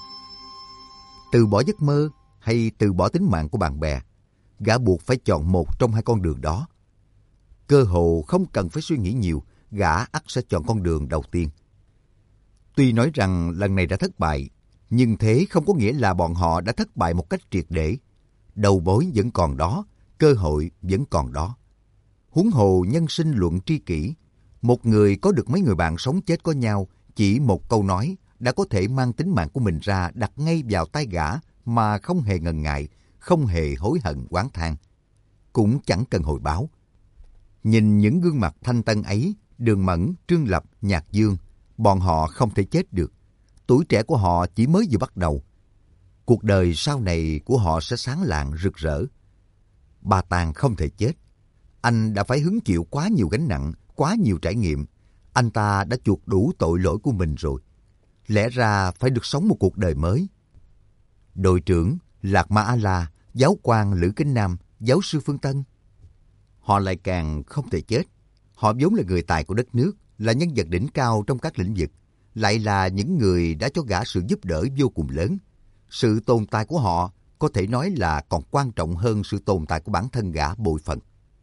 Speaker 1: Từ bỏ giấc mơ hay từ bỏ tính mạng của bạn bè, gã buộc phải chọn một trong hai con đường đó. Cơ hồ không cần phải suy nghĩ nhiều, gã ắt sẽ chọn con đường đầu tiên. Tuy nói rằng lần này đã thất bại, nhưng thế không có nghĩa là bọn họ đã thất bại một cách triệt để. Đầu mối vẫn còn đó, cơ hội vẫn còn đó. Huống hồ nhân sinh luận tri kỷ, một người có được mấy người bạn sống chết có nhau, chỉ một câu nói đã có thể mang tính mạng của mình ra đặt ngay vào tay gã mà không hề ngần ngại, không hề hối hận oán than, cũng chẳng cần hồi báo. Nhìn những gương mặt thanh tân ấy, Đường Mẫn, Trương Lập, Nhạc Dương, bọn họ không thể chết được. Tuổi trẻ của họ chỉ mới vừa bắt đầu. Cuộc đời sau này của họ sẽ sáng lạng rực rỡ. Ba Tang không thể chết. Anh đã phải hứng chịu quá nhiều gánh nặng, quá nhiều trải nghiệm. Anh ta đã chuộc đủ tội lỗi của mình rồi. Lẽ ra phải được sống một cuộc đời mới. Đội trưởng, Lạc Ma A-la, giáo quan Lữ Cánh Nam, giáo sư Phương Tân. Họ lại càng không thể chết. Họ vốn là người tài của đất nước, là nhân vật đỉnh cao trong các lĩnh vực, lại là những người đã cho gã sự giúp đỡ vô cùng lớn. Sự tồn tại của họ có thể nói là còn quan trọng hơn sự tồn tại của bản thân gã bội phần.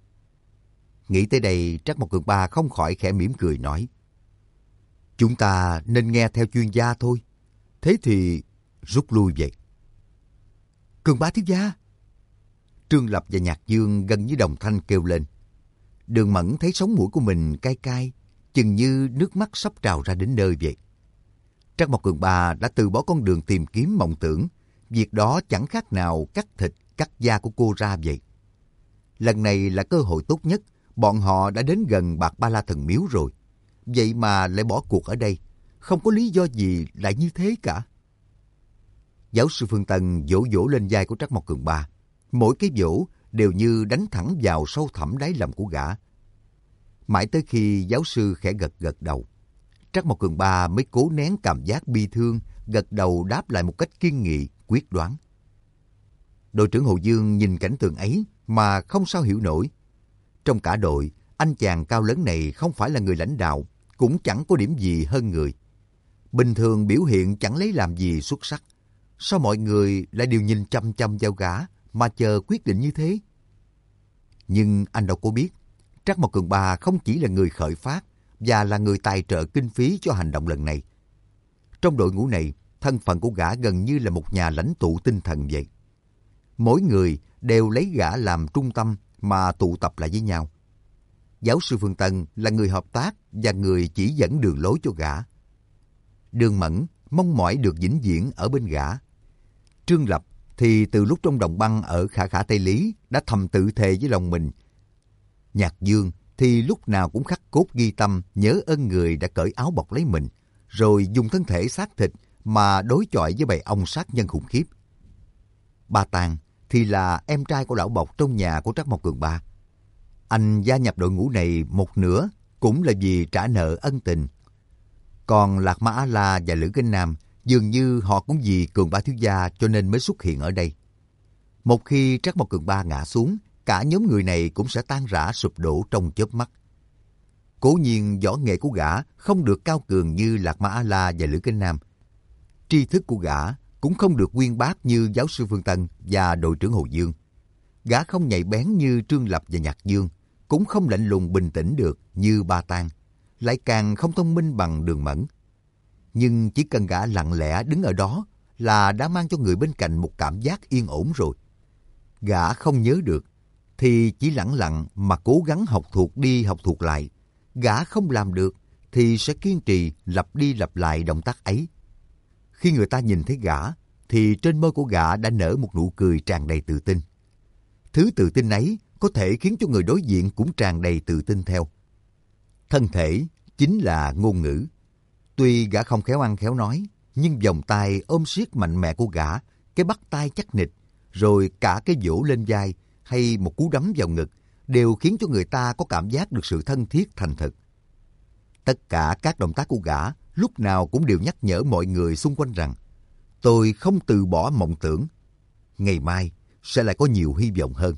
Speaker 1: Nghĩ tới đây, Trác Mộc Cường Ba không khỏi khẽ mỉm cười nói. Chúng ta nên nghe theo chuyên gia thôi. Thế thì rút lui vậy. Cường Ba thiếu gia. Trương Lập và Nhạc Dương gần như đồng thanh kêu lên. Đường Mẫn thấy sống mũi của mình cay cay, chừng như nước mắt sắp trào ra đến nơi vậy. Trác Mộc Cường Ba đã từ bỏ con đường tìm kiếm mộng tưởng. Việc đó chẳng khác nào cắt thịt, cắt da của cô ra vậy. Lần này là cơ hội tốt nhất. Bọn họ đã đến gần Bạc Ba La Thần Miếu rồi. Vậy mà lại bỏ cuộc ở đây. Không có lý do gì lại như thế cả. Giáo sư Phương Tân vỗ vỗ lên vai của Trắc Mộc Cường Ba. Mỗi cái vỗ đều như đánh thẳng vào sâu thẳm đáy lòng của gã. Mãi tới khi giáo sư khẽ gật gật đầu, Trắc Mộc Cường Ba mới cố nén cảm giác bi thương, gật đầu đáp lại một cách kiên nghị, quyết đoán. Đội trưởng Hồ Dương nhìn cảnh tượng ấy mà không sao hiểu nổi. Trong cả đội, anh chàng cao lớn này không phải là người lãnh đạo, cũng chẳng có điểm gì hơn người. Bình thường biểu hiện chẳng lấy làm gì xuất sắc. Sao mọi người lại đều nhìn chăm chăm vào gã mà chờ quyết định như thế? Nhưng anh đâu có biết, Trắc Mộc Cường Ba không chỉ là người khởi phát và là người tài trợ kinh phí cho hành động lần này. Trong đội ngũ này, thân phận của gã gần như là một nhà lãnh tụ tinh thần vậy. Mỗi người đều lấy gã làm trung tâm mà tụ tập lại với nhau. Giáo sư Phương Tân là người hợp tác và người chỉ dẫn đường lối cho gã. Đường Mẫn mong mỏi được vĩnh viễn ở bên gã. Trương Lập thì từ lúc trong đồng băng ở Khả Khả Tây Lý đã thầm tự thề với lòng mình. Nhạc Dương thì lúc nào cũng khắc cốt ghi tâm nhớ ơn người đã cởi áo bọc lấy mình, rồi dùng thân thể xác thịt mà đối chọi với bầy ong sát nhân khủng khiếp. Ba Tàng thì là em trai của lão bọc trong nhà của Trắc Mộc Cường Ba. Anh gia nhập đội ngũ này một nửa cũng là vì trả nợ ân tình. Còn Lạc Ma A-la và Lữ Kinh Nam dường như họ cũng vì Cường Ba thiếu gia cho nên mới xuất hiện ở đây. Một khi Trắc Mộc Cường Ba ngã xuống, cả nhóm người này cũng sẽ tan rã sụp đổ trong chớp mắt. Cố nhiên võ nghệ của gã không được cao cường như Lạc Ma A-la và Lữ Kinh Nam. Tri thức của gã cũng không được uyên bác như giáo sư Phương Tân và đội trưởng Hồ Dương. Gã không nhạy bén như Trương Lập và Nhạc Dương, cũng không lạnh lùng bình tĩnh được như Ba Tang, lại càng không thông minh bằng Đường Mẫn. Nhưng chỉ cần gã lặng lẽ đứng ở đó là đã mang cho người bên cạnh một cảm giác yên ổn rồi. Gã không nhớ được thì chỉ lẳng lặng mà cố gắng học thuộc đi học thuộc lại. Gã không làm được thì sẽ kiên trì lặp đi lặp lại động tác ấy. Khi người ta nhìn thấy gã thì trên môi của gã đã nở một nụ cười tràn đầy tự tin. Thứ tự tin ấy có thể khiến cho người đối diện cũng tràn đầy tự tin theo. Thân thể chính là ngôn ngữ. Tuy gã không khéo ăn khéo nói, nhưng vòng tay ôm siết mạnh mẽ của gã, cái bắt tay chắc nịch, rồi cả cái vỗ lên vai hay một cú đấm vào ngực đều khiến cho người ta có cảm giác được sự thân thiết thành thực. Tất cả các động tác của gã lúc nào cũng đều nhắc nhở mọi người xung quanh rằng tôi không từ bỏ mộng tưởng. Ngày mai sẽ lại có nhiều hy vọng hơn.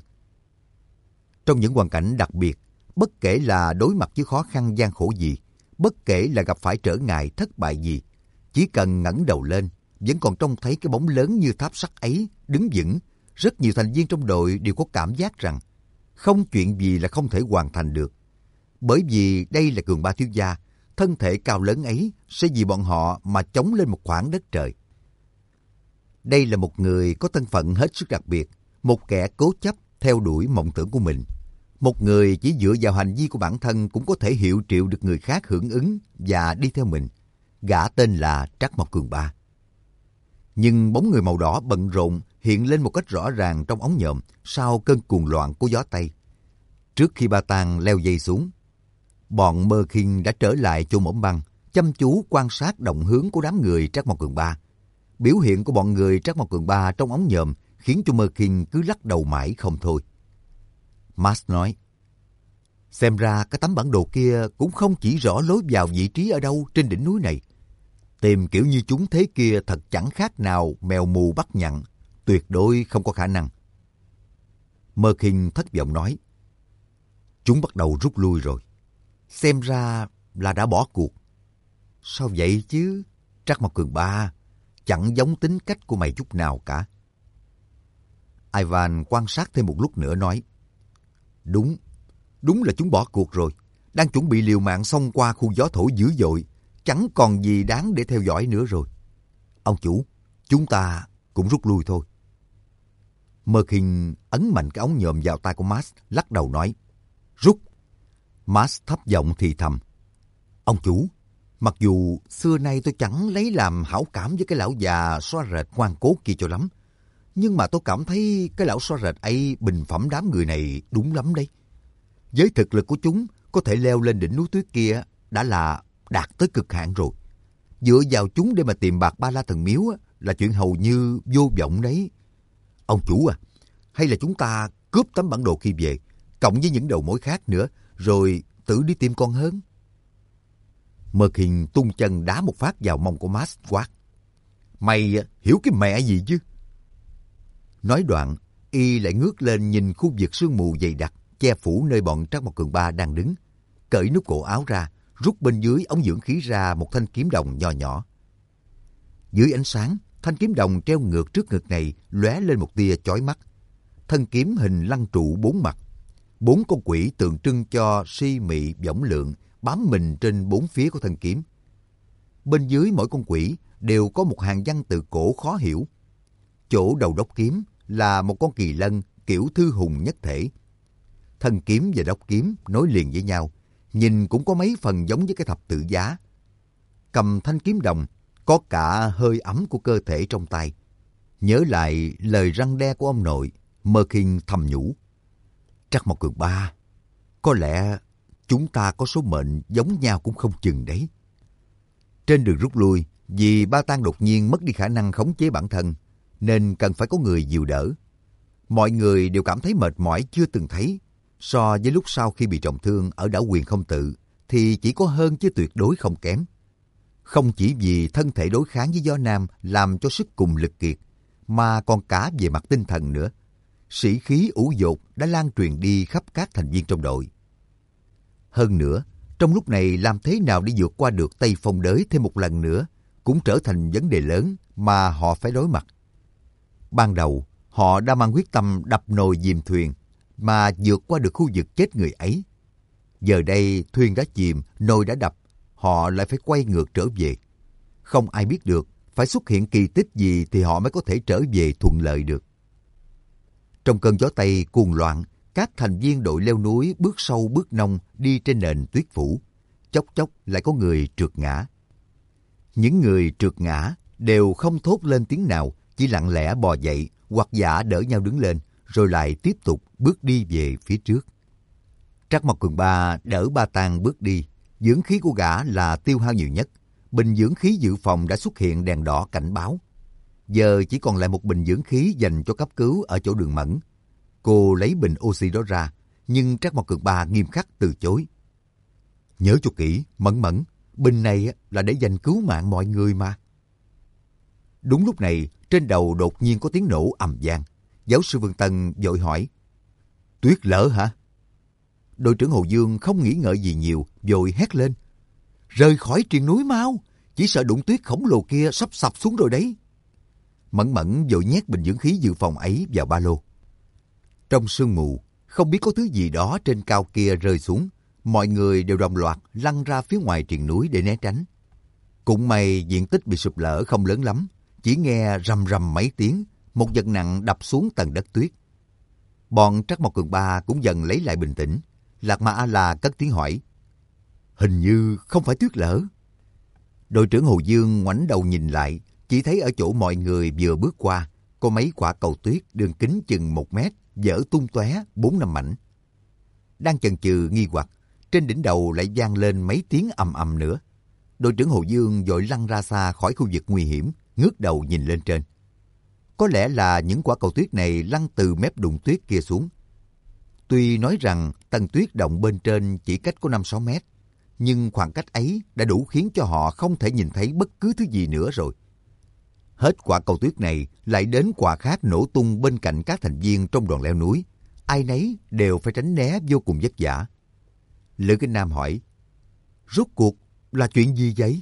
Speaker 1: Trong những hoàn cảnh đặc biệt, bất kể là đối mặt với khó khăn gian khổ gì, bất kể là gặp phải trở ngại thất bại gì, chỉ cần ngẩng đầu lên, vẫn còn trông thấy cái bóng lớn như tháp sắt ấy đứng vững, rất nhiều thành viên trong đội đều có cảm giác rằng không chuyện gì là không thể hoàn thành được. Bởi vì đây là Cường Ba thiếu gia, thân thể cao lớn ấy sẽ vì bọn họ mà chống lên một khoảng đất trời. Đây là một người có thân phận hết sức đặc biệt, một kẻ cố chấp theo đuổi mộng tưởng của mình. Một người chỉ dựa vào hành vi của bản thân cũng có thể hiệu triệu được người khác hưởng ứng và đi theo mình. Gã tên là Trắc Mộc Cường Ba. Nhưng bóng người màu đỏ bận rộn hiện lên một cách rõ ràng trong ống nhòm sau cơn cuồng loạn của gió Tây. Trước khi Ba Tang leo dây xuống, bọn Mơ Khiên đã trở lại chỗ mỏm băng, chăm chú quan sát động hướng của đám người Trắc Mộc Cường Ba. Biểu hiện của bọn người Trắc Mộc Cường Ba trong ống nhòm khiến cho Mơ Khiên cứ lắc đầu mãi không thôi. Max nói, xem ra cái tấm bản đồ kia cũng không chỉ rõ lối vào vị trí ở đâu trên đỉnh núi này. Tìm kiểu như chúng thế kia thật chẳng khác nào mèo mù bắt nhặn, tuyệt đối không có khả năng. Mơ Khiên thất vọng nói, chúng bắt đầu rút lui rồi. Xem ra là đã bỏ cuộc. Sao vậy chứ? Trắc Mộc Cường Ba, chẳng giống tính cách của mày chút nào cả. Ivan quan sát thêm một lúc nữa nói, Đúng, đúng là chúng bỏ cuộc rồi. Đang chuẩn bị liều mạng xông qua khu gió thổi dữ dội. Chẳng còn gì đáng để theo dõi nữa rồi. Ông chủ, chúng ta cũng rút lui thôi. Mơ Khiên ấn mạnh cái ống nhòm vào tay của Max, lắc đầu nói, Rút. Max thấp giọng thì thầm, Ông chủ, mặc dù xưa nay tôi chẳng lấy làm hảo cảm với cái lão già xoa rệt ngoan cố kia cho lắm, nhưng mà tôi cảm thấy cái lão xoa rệt ấy bình phẩm đám người này đúng lắm đấy. Với thực lực của chúng, có thể leo lên đỉnh núi tuyết kia đã là đạt tới cực hạn rồi. Dựa vào chúng để mà tìm Bạc Ba La Thần Miếu là chuyện hầu như vô vọng đấy. Ông chủ à, hay là chúng ta cướp tấm bản đồ kia về, cộng với những đầu mối khác nữa, rồi tự đi tìm con hớn. Merkin tung chân đá một phát vào mông của Max quát. Mày hiểu cái mẹ gì chứ? Nói đoạn, y lại ngước lên nhìn khu vực sương mù dày đặc, che phủ nơi bọn Trác Mộc Cường Ba đang đứng. Cởi nút cổ áo ra, rút bên dưới ống dưỡng khí ra một thanh kiếm đồng nho nhỏ. Dưới ánh sáng, thanh kiếm đồng treo ngược trước ngực này lóe lên một tia chói mắt. Thân kiếm hình lăng trụ bốn mặt. Bốn con quỷ tượng trưng cho si mị võng lượng bám mình trên bốn phía của thân kiếm. Bên dưới mỗi con quỷ đều có một hàng văn tự cổ khó hiểu. Chỗ đầu đốc kiếm là một con kỳ lân kiểu thư hùng nhất thể. Thân kiếm và đốc kiếm nối liền với nhau, nhìn cũng có mấy phần giống với cái thập tự giá. Cầm thanh kiếm đồng, có cả hơi ấm của cơ thể trong tay. Nhớ lại lời răn đe của ông nội, Merkin thầm nhủ. Trác Mộc Cường Ba, có lẽ chúng ta có số mệnh giống nhau cũng không chừng đấy. Trên đường rút lui, vì Ba Tang đột nhiên mất đi khả năng khống chế bản thân, nên cần phải có người dìu đỡ. Mọi người đều cảm thấy mệt mỏi chưa từng thấy. So với lúc sau khi bị trọng thương ở đảo Quyền Không Tự, thì chỉ có hơn chứ tuyệt đối không kém. Không chỉ vì thân thể đối kháng với gió nam làm cho sức cùng lực kiệt, mà còn cả về mặt tinh thần nữa. Sĩ khí ủ dột đã lan truyền đi khắp các thành viên trong đội. Hơn nữa, trong lúc này làm thế nào để vượt qua được Tây Phong Đới thêm một lần nữa cũng trở thành vấn đề lớn mà họ phải đối mặt. Ban đầu, họ đã mang quyết tâm đập nồi dìm thuyền mà vượt qua được khu vực chết người ấy. Giờ đây thuyền đã chìm, nồi đã đập, họ lại phải quay ngược trở về. Không ai biết được phải xuất hiện kỳ tích gì thì họ mới có thể trở về thuận lợi được. Trong cơn gió Tây cuồng loạn, các thành viên đội leo núi bước sâu bước nông đi trên nền tuyết phủ. Chốc chốc lại có người trượt ngã. Những người trượt ngã đều không thốt lên tiếng nào, chỉ lặng lẽ bò dậy hoặc giả đỡ nhau đứng lên, rồi lại tiếp tục bước đi về phía trước. Trác Mộc Cường Ba đỡ Ba Tang bước đi. Dưỡng khí của gã là tiêu hao nhiều nhất. Bình dưỡng khí dự phòng đã xuất hiện đèn đỏ cảnh báo. Giờ chỉ còn lại một bình dưỡng khí dành cho cấp cứu ở chỗ Đường Mẫn. Cô lấy bình oxy đó ra, nhưng Trác Mộc Cường Ba nghiêm khắc từ chối. Nhớ cho kỹ, Mẫn Mẫn, bình này là để dành cứu mạng mọi người mà. Đúng lúc này, trên đầu đột nhiên có tiếng nổ ầm vang. Giáo sư Vương Tân vội hỏi, tuyết lở hả? Đội trưởng Hồ Dương không nghĩ ngợi gì nhiều, vội hét lên, rời khỏi triền núi mau, chỉ sợ đụng tuyết khổng lồ kia sắp sập xuống rồi đấy. Mẫn Mẫn vội nhét bình dưỡng khí dự phòng ấy vào ba lô. Trong sương mù, không biết có thứ gì đó trên cao kia rơi xuống, mọi người đều đồng loạt lăn ra phía ngoài triền núi để né tránh. Cũng may diện tích bị sụp lở không lớn lắm, chỉ nghe rầm rầm mấy tiếng, một vật nặng đập xuống tầng đất tuyết. Bọn Trác Mộc Cường Ba cũng dần lấy lại bình tĩnh. Lạc Ma A-la cất tiếng hỏi, hình như không phải tuyết lở. Đội trưởng Hồ Dương ngoảnh đầu nhìn lại, chỉ thấy ở chỗ mọi người vừa bước qua, có mấy quả cầu tuyết đường kính chừng một mét, vỡ tung tóe bốn năm mảnh. Đang chần chừ nghi hoặc, trên đỉnh đầu lại vang lên mấy tiếng ầm ầm nữa. Đội trưởng Hồ Dương vội lăn ra xa khỏi khu vực nguy hiểm, ngước đầu nhìn lên trên. Có lẽ là những quả cầu tuyết này lăn từ mép đụng tuyết kia xuống. Tuy nói rằng tầng tuyết động bên trên chỉ cách có năm sáu mét, nhưng khoảng cách ấy đã đủ khiến cho họ không thể nhìn thấy bất cứ thứ gì nữa rồi. Hết quả cầu tuyết này lại đến quả khác nổ tung bên cạnh các thành viên trong đoàn leo núi. Ai nấy đều phải tránh né vô cùng vất vả. Lữ Kinh Nam hỏi, rốt cuộc là chuyện gì vậy?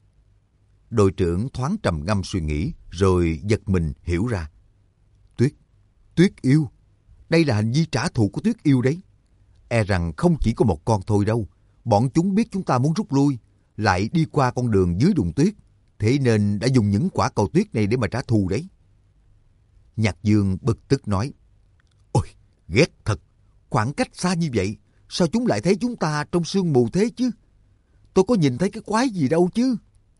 Speaker 1: Đội trưởng thoáng trầm ngâm suy nghĩ, rồi giật mình hiểu ra. Tuyết, tuyết yêu. Đây là hành vi trả thù của tuyết yêu đấy. E rằng không chỉ có một con thôi đâu. Bọn chúng biết chúng ta muốn rút lui, lại đi qua con đường dưới đụng tuyết, thế nên đã dùng những quả cầu tuyết này để mà trả thù đấy. Nhạc Dương bực tức nói, ôi, ghét thật. Khoảng cách xa như vậy, sao chúng lại thấy chúng ta trong sương mù thế chứ? Tôi có nhìn thấy cái quái gì đâu chứ.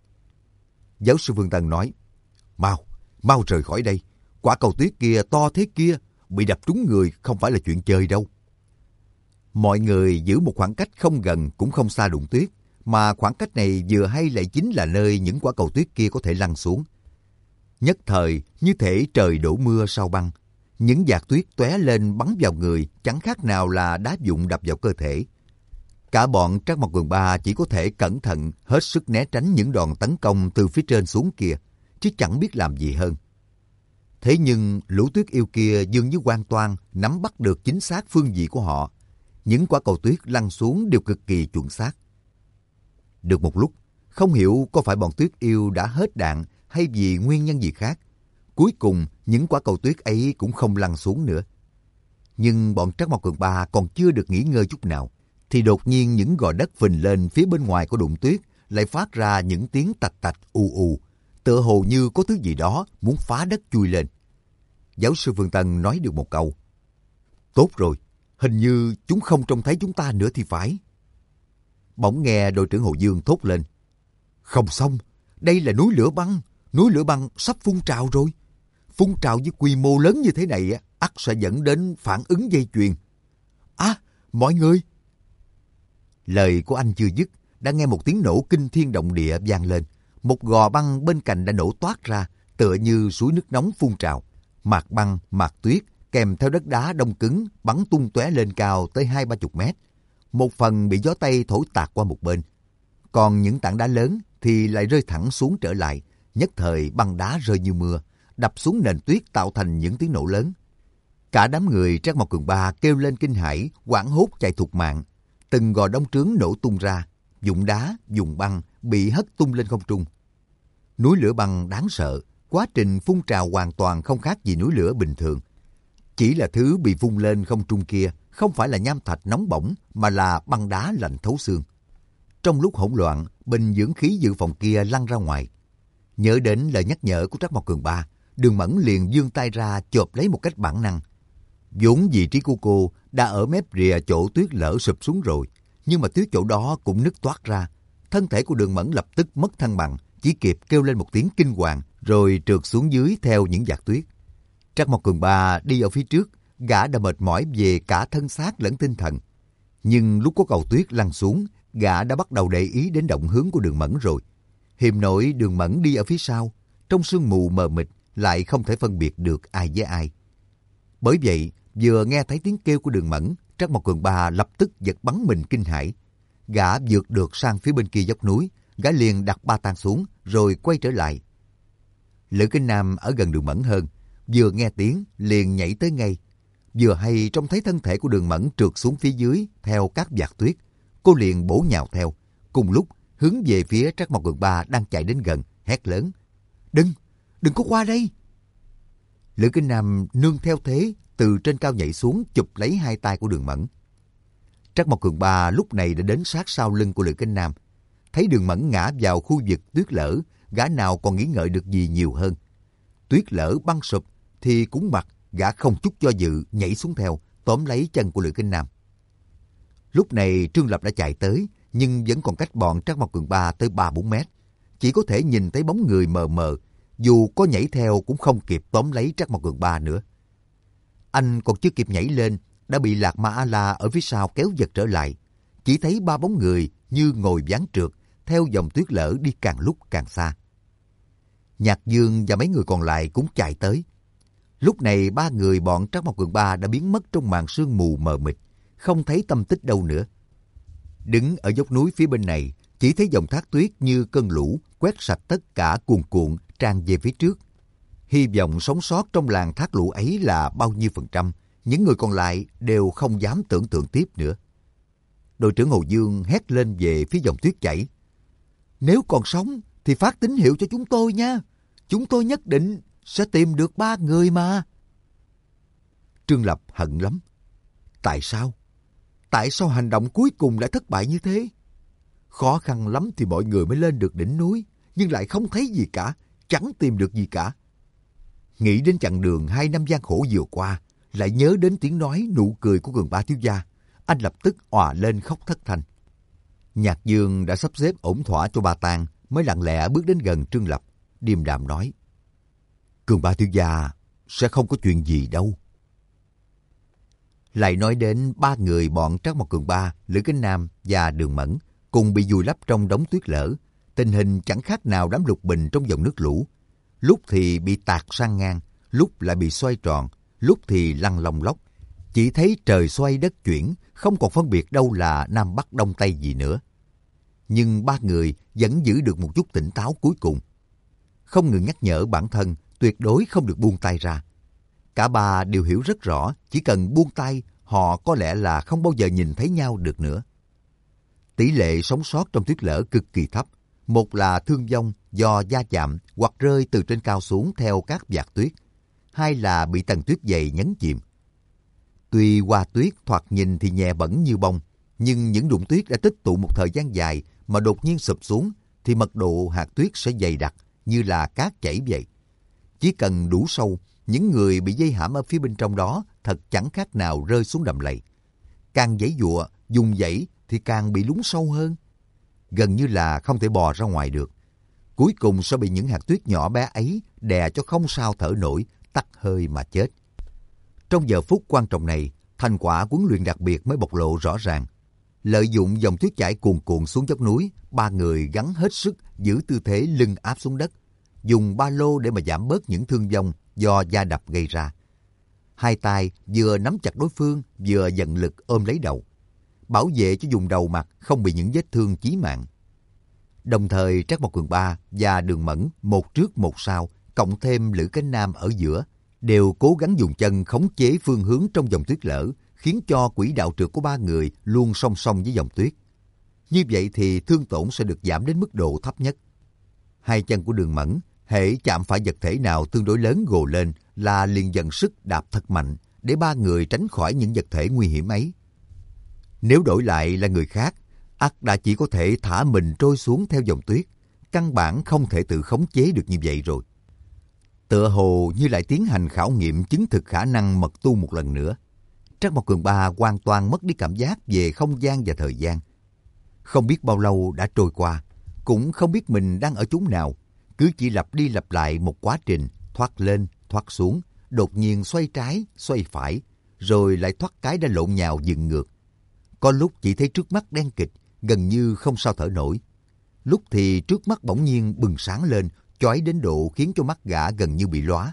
Speaker 1: Giáo sư Vương Tân nói, mau, mau rời khỏi đây. Quả cầu tuyết kia to thế kia, bị đập trúng người không phải là chuyện chơi đâu. Mọi người giữ một khoảng cách không gần cũng không xa đụng tuyết, mà khoảng cách này vừa hay lại chính là nơi những quả cầu tuyết kia có thể lăn xuống. Nhất thời như thể trời đổ mưa sau băng. Những giọt tuyết tóe lên bắn vào người chẳng khác nào là đá vụn đập vào cơ thể. Cả bọn Trác Mộc Cường Ba chỉ có thể cẩn thận hết sức né tránh những đòn tấn công từ phía trên xuống kia, chứ chẳng biết làm gì hơn. Thế nhưng lũ tuyết yêu kia dường như hoàn toàn nắm bắt được chính xác phương vị của họ. Những quả cầu tuyết lăn xuống đều cực kỳ chuẩn xác. Được một lúc, không hiểu có phải bọn tuyết yêu đã hết đạn hay vì nguyên nhân gì khác. Cuối cùng, những quả cầu tuyết ấy cũng không lăn xuống nữa. Nhưng bọn Trác Mộc Cường Ba còn chưa được nghỉ ngơi chút nào, thì đột nhiên những gò đất phình lên phía bên ngoài của đụng tuyết lại phát ra những tiếng tạch tạch ù ù, tựa hồ như có thứ gì đó muốn phá đất chui lên. Giáo sư Phương Tân nói được một câu. Tốt rồi, hình như chúng không trông thấy chúng ta nữa thì phải. Bỗng nghe đội trưởng Hồ Dương thốt lên. Không xong, đây là núi lửa băng, núi lửa băng sắp phun trào rồi. Phun trào với quy mô lớn như thế này, ắt sẽ dẫn đến phản ứng dây chuyền. À, mọi người! Lời của anh chưa dứt, đã nghe một tiếng nổ kinh thiên động địa vang lên. Một gò băng bên cạnh đã nổ toát ra, tựa như suối nước nóng phun trào. Mạt băng, mạt tuyết, kèm theo đất đá đông cứng, bắn tung tóe lên cao tới hai ba chục mét. Một phần bị gió Tây thổi tạt qua một bên. Còn những tảng đá lớn thì lại rơi thẳng xuống trở lại. Nhất thời băng đá rơi như mưa, đập xuống nền tuyết tạo thành những tiếng nổ lớn. Cả đám người Trác Mộc Cường Ba kêu lên kinh hãi, hoảng hốt chạy thục mạng. Từng gò đông trướng nổ tung ra, vụn đá, vụn băng bị hất tung lên không trung. Núi lửa băng đáng sợ, quá trình phun trào hoàn toàn không khác gì núi lửa bình thường. Chỉ là thứ bị vung lên không trung kia không phải là nham thạch nóng bỏng mà là băng đá lạnh thấu xương. Trong lúc hỗn loạn, bình dưỡng khí dự phòng kia lăn ra ngoài. Nhớ đến lời nhắc nhở của Trác Mộc Cường Ba, Đường Mẫn liền giương tay ra chộp lấy một cách bản năng. Vốn vị trí của cô đã ở mép rìa chỗ tuyết lở sụp xuống rồi, nhưng mà tuyết chỗ đó cũng nứt toát ra. Thân thể của Đường Mẫn lập tức mất thăng bằng, chỉ kịp kêu lên một tiếng kinh hoàng rồi trượt xuống dưới theo những giọt tuyết. Trác Mộc Cường Ba đi ở phía trước, gã đã mệt mỏi về cả thân xác lẫn tinh thần. Nhưng lúc có cầu tuyết lăn xuống, gã đã bắt đầu để ý đến động hướng của Đường Mẫn rồi. Hiềm nổi Đường Mẫn đi ở phía sau, trong sương mù mờ mịt lại không thể phân biệt được ai với ai. Bởi vậy, vừa nghe thấy tiếng kêu của Đường Mẫn, Trác Mộc Cường Ba lập tức giật bắn mình kinh hãi. Gã vượt được sang phía bên kia dốc núi, gã liền đặt ba tang xuống rồi quay trở lại. Lữ Kinh Nam ở gần Đường Mẫn hơn, vừa nghe tiếng liền nhảy tới ngay. Vừa hay trông thấy thân thể của Đường Mẫn trượt xuống phía dưới theo các vạt tuyết, cô liền bổ nhào theo, cùng lúc hướng về phía Trác Mộc Cường Ba đang chạy đến gần, hét lớn: "Đừng, đừng có qua đây!" Lữ Kinh Nam nương theo thế, từ trên cao nhảy xuống chụp lấy hai tay của Đường Mẫn. Trác Mộc Cường Ba lúc này đã đến sát sau lưng của Lữ Kinh Nam. Thấy Đường Mẫn ngã vào khu vực tuyết lở, gã nào còn nghĩ ngợi được gì nhiều hơn. Tuyết lở băng sụp thì cũng mặc, gã không chút do dự nhảy xuống theo, tóm lấy chân của Lữ Kinh Nam. Lúc này Trương Lập đã chạy tới, nhưng vẫn còn cách bọn Trác Mộc Cường Ba tới ba bốn mét. Chỉ có thể nhìn thấy bóng người mờ mờ, dù có nhảy theo cũng không kịp tóm lấy Trác Mộc Cường Ba nữa. Anh còn chưa kịp nhảy lên, đã bị Lạc Ma A-la ở phía sau kéo giật trở lại. Chỉ thấy ba bóng người như ngồi ván trượt, theo dòng tuyết lở đi càng lúc càng xa. Nhạc Dương và mấy người còn lại cũng chạy tới. Lúc này ba người bọn Trác Mộc Cường Ba đã biến mất trong màn sương mù mờ mịt, không thấy tâm tích đâu nữa. Đứng ở dốc núi phía bên này, chỉ thấy dòng thác tuyết như cơn lũ quét sạch tất cả cuồn cuộn tràn về phía trước. Hy vọng sống sót trong làn thác lũ ấy là bao nhiêu phần trăm, những người còn lại đều không dám tưởng tượng tiếp nữa. Đội trưởng Hồ Dương hét lên về phía dòng tuyết chảy: "Nếu còn sống thì phát tín hiệu cho chúng tôi nha. Chúng tôi nhất định sẽ tìm được ba người mà." Trương Lập hận lắm. Tại sao? Tại sao hành động cuối cùng lại thất bại như thế? Khó khăn lắm thì mọi người mới lên được đỉnh núi, nhưng lại không thấy gì cả, chẳng tìm được gì cả. Nghĩ đến chặng đường hai năm gian khổ vừa qua, lại nhớ đến tiếng nói nụ cười của Cường Ba thiếu gia, anh lập tức òa lên khóc thất thanh. Nhạc Dương đã sắp xếp ổn thỏa cho ba tang, mới lặng lẽ bước đến gần Trương Lập, điềm đạm nói: "Cường Ba thiếu gia sẽ không có chuyện gì đâu." Lại nói đến ba người bọn Trác Mộc Cường Ba, Lữ Kính Nam và Đường Mẫn cùng bị vùi lấp trong đống tuyết lở, tình hình chẳng khác nào đám lục bình trong dòng nước lũ. lúc thì bị tạt sang ngang, lúc lại bị xoay tròn, lúc thì lăn lông lốc. Chỉ thấy trời xoay đất chuyển, không còn phân biệt đâu là Nam Bắc Đông Tây gì nữa. Nhưng ba người vẫn giữ được một chút tỉnh táo cuối cùng. Không ngừng nhắc nhở bản thân tuyệt đối không được buông tay ra. Cả ba đều hiểu rất rõ, chỉ cần buông tay, họ có lẽ là không bao giờ nhìn thấy nhau được nữa. Tỷ lệ sống sót trong tuyết lở cực kỳ thấp. Một là thương vong do va chạm hoặc rơi từ trên cao xuống theo các vạt tuyết. Hai là bị tầng tuyết dày nhấn chìm. Tuy hoa tuyết thoạt nhìn thì nhẹ bẩn như bông, nhưng những đụng tuyết đã tích tụ một thời gian dài mà đột nhiên sụp xuống thì mật độ hạt tuyết sẽ dày đặc như là cát chảy vậy. Chỉ cần đủ sâu, những người bị dây hãm ở phía bên trong đó thật chẳng khác nào rơi xuống đầm lầy. Càng giãy giụa, dùng dãy thì càng bị lún sâu hơn. Gần như là không thể bò ra ngoài được. Cuối cùng sẽ bị những hạt tuyết nhỏ bé ấy đè cho không sao thở nổi, tắt hơi mà chết. Trong giờ phút quan trọng này, thành quả huấn luyện đặc biệt mới bộc lộ rõ ràng. Lợi dụng dòng tuyết chảy cuồn cuộn xuống dốc núi, ba người gắng hết sức giữ tư thế lưng áp xuống đất, dùng ba lô để mà giảm bớt những thương vong do va đập gây ra. Hai tay vừa nắm chặt đối phương, vừa dần lực ôm lấy đầu, bảo vệ cho vùng đầu mặt không bị những vết thương chí mạng. Đồng thời Trác Mộc Cường Ba và Đường Mẫn một trước một sau, cộng thêm Lữ Cánh Nam ở giữa, đều cố gắng dùng chân khống chế phương hướng trong dòng tuyết lở, khiến cho quỹ đạo trượt của ba người luôn song song với dòng tuyết. Như vậy thì thương tổn sẽ được giảm đến mức độ thấp nhất. Hai chân của Đường Mẫn hễ chạm phải vật thể nào tương đối lớn gồ lên là liền dần sức đạp thật mạnh để ba người tránh khỏi những vật thể nguy hiểm ấy. Nếu đổi lại là người khác, ắt đã chỉ có thể thả mình trôi xuống theo dòng tuyết, căn bản không thể tự khống chế được như vậy rồi. Tựa hồ như lại tiến hành khảo nghiệm chứng thực khả năng mật tu một lần nữa. Trác Mộc Cường Ba hoàn toàn mất đi cảm giác về không gian và thời gian. Không biết bao lâu đã trôi qua, cũng không biết mình đang ở chốn nào, cứ chỉ lặp đi lặp lại một quá trình thoát lên, thoát xuống, đột nhiên xoay trái, xoay phải, rồi lại thoát cái đã lộn nhào dựng ngược. Có lúc chỉ thấy trước mắt đen kịt, gần như không sao thở nổi. Lúc thì trước mắt bỗng nhiên bừng sáng lên, chói đến độ khiến cho mắt gã gần như bị lóa.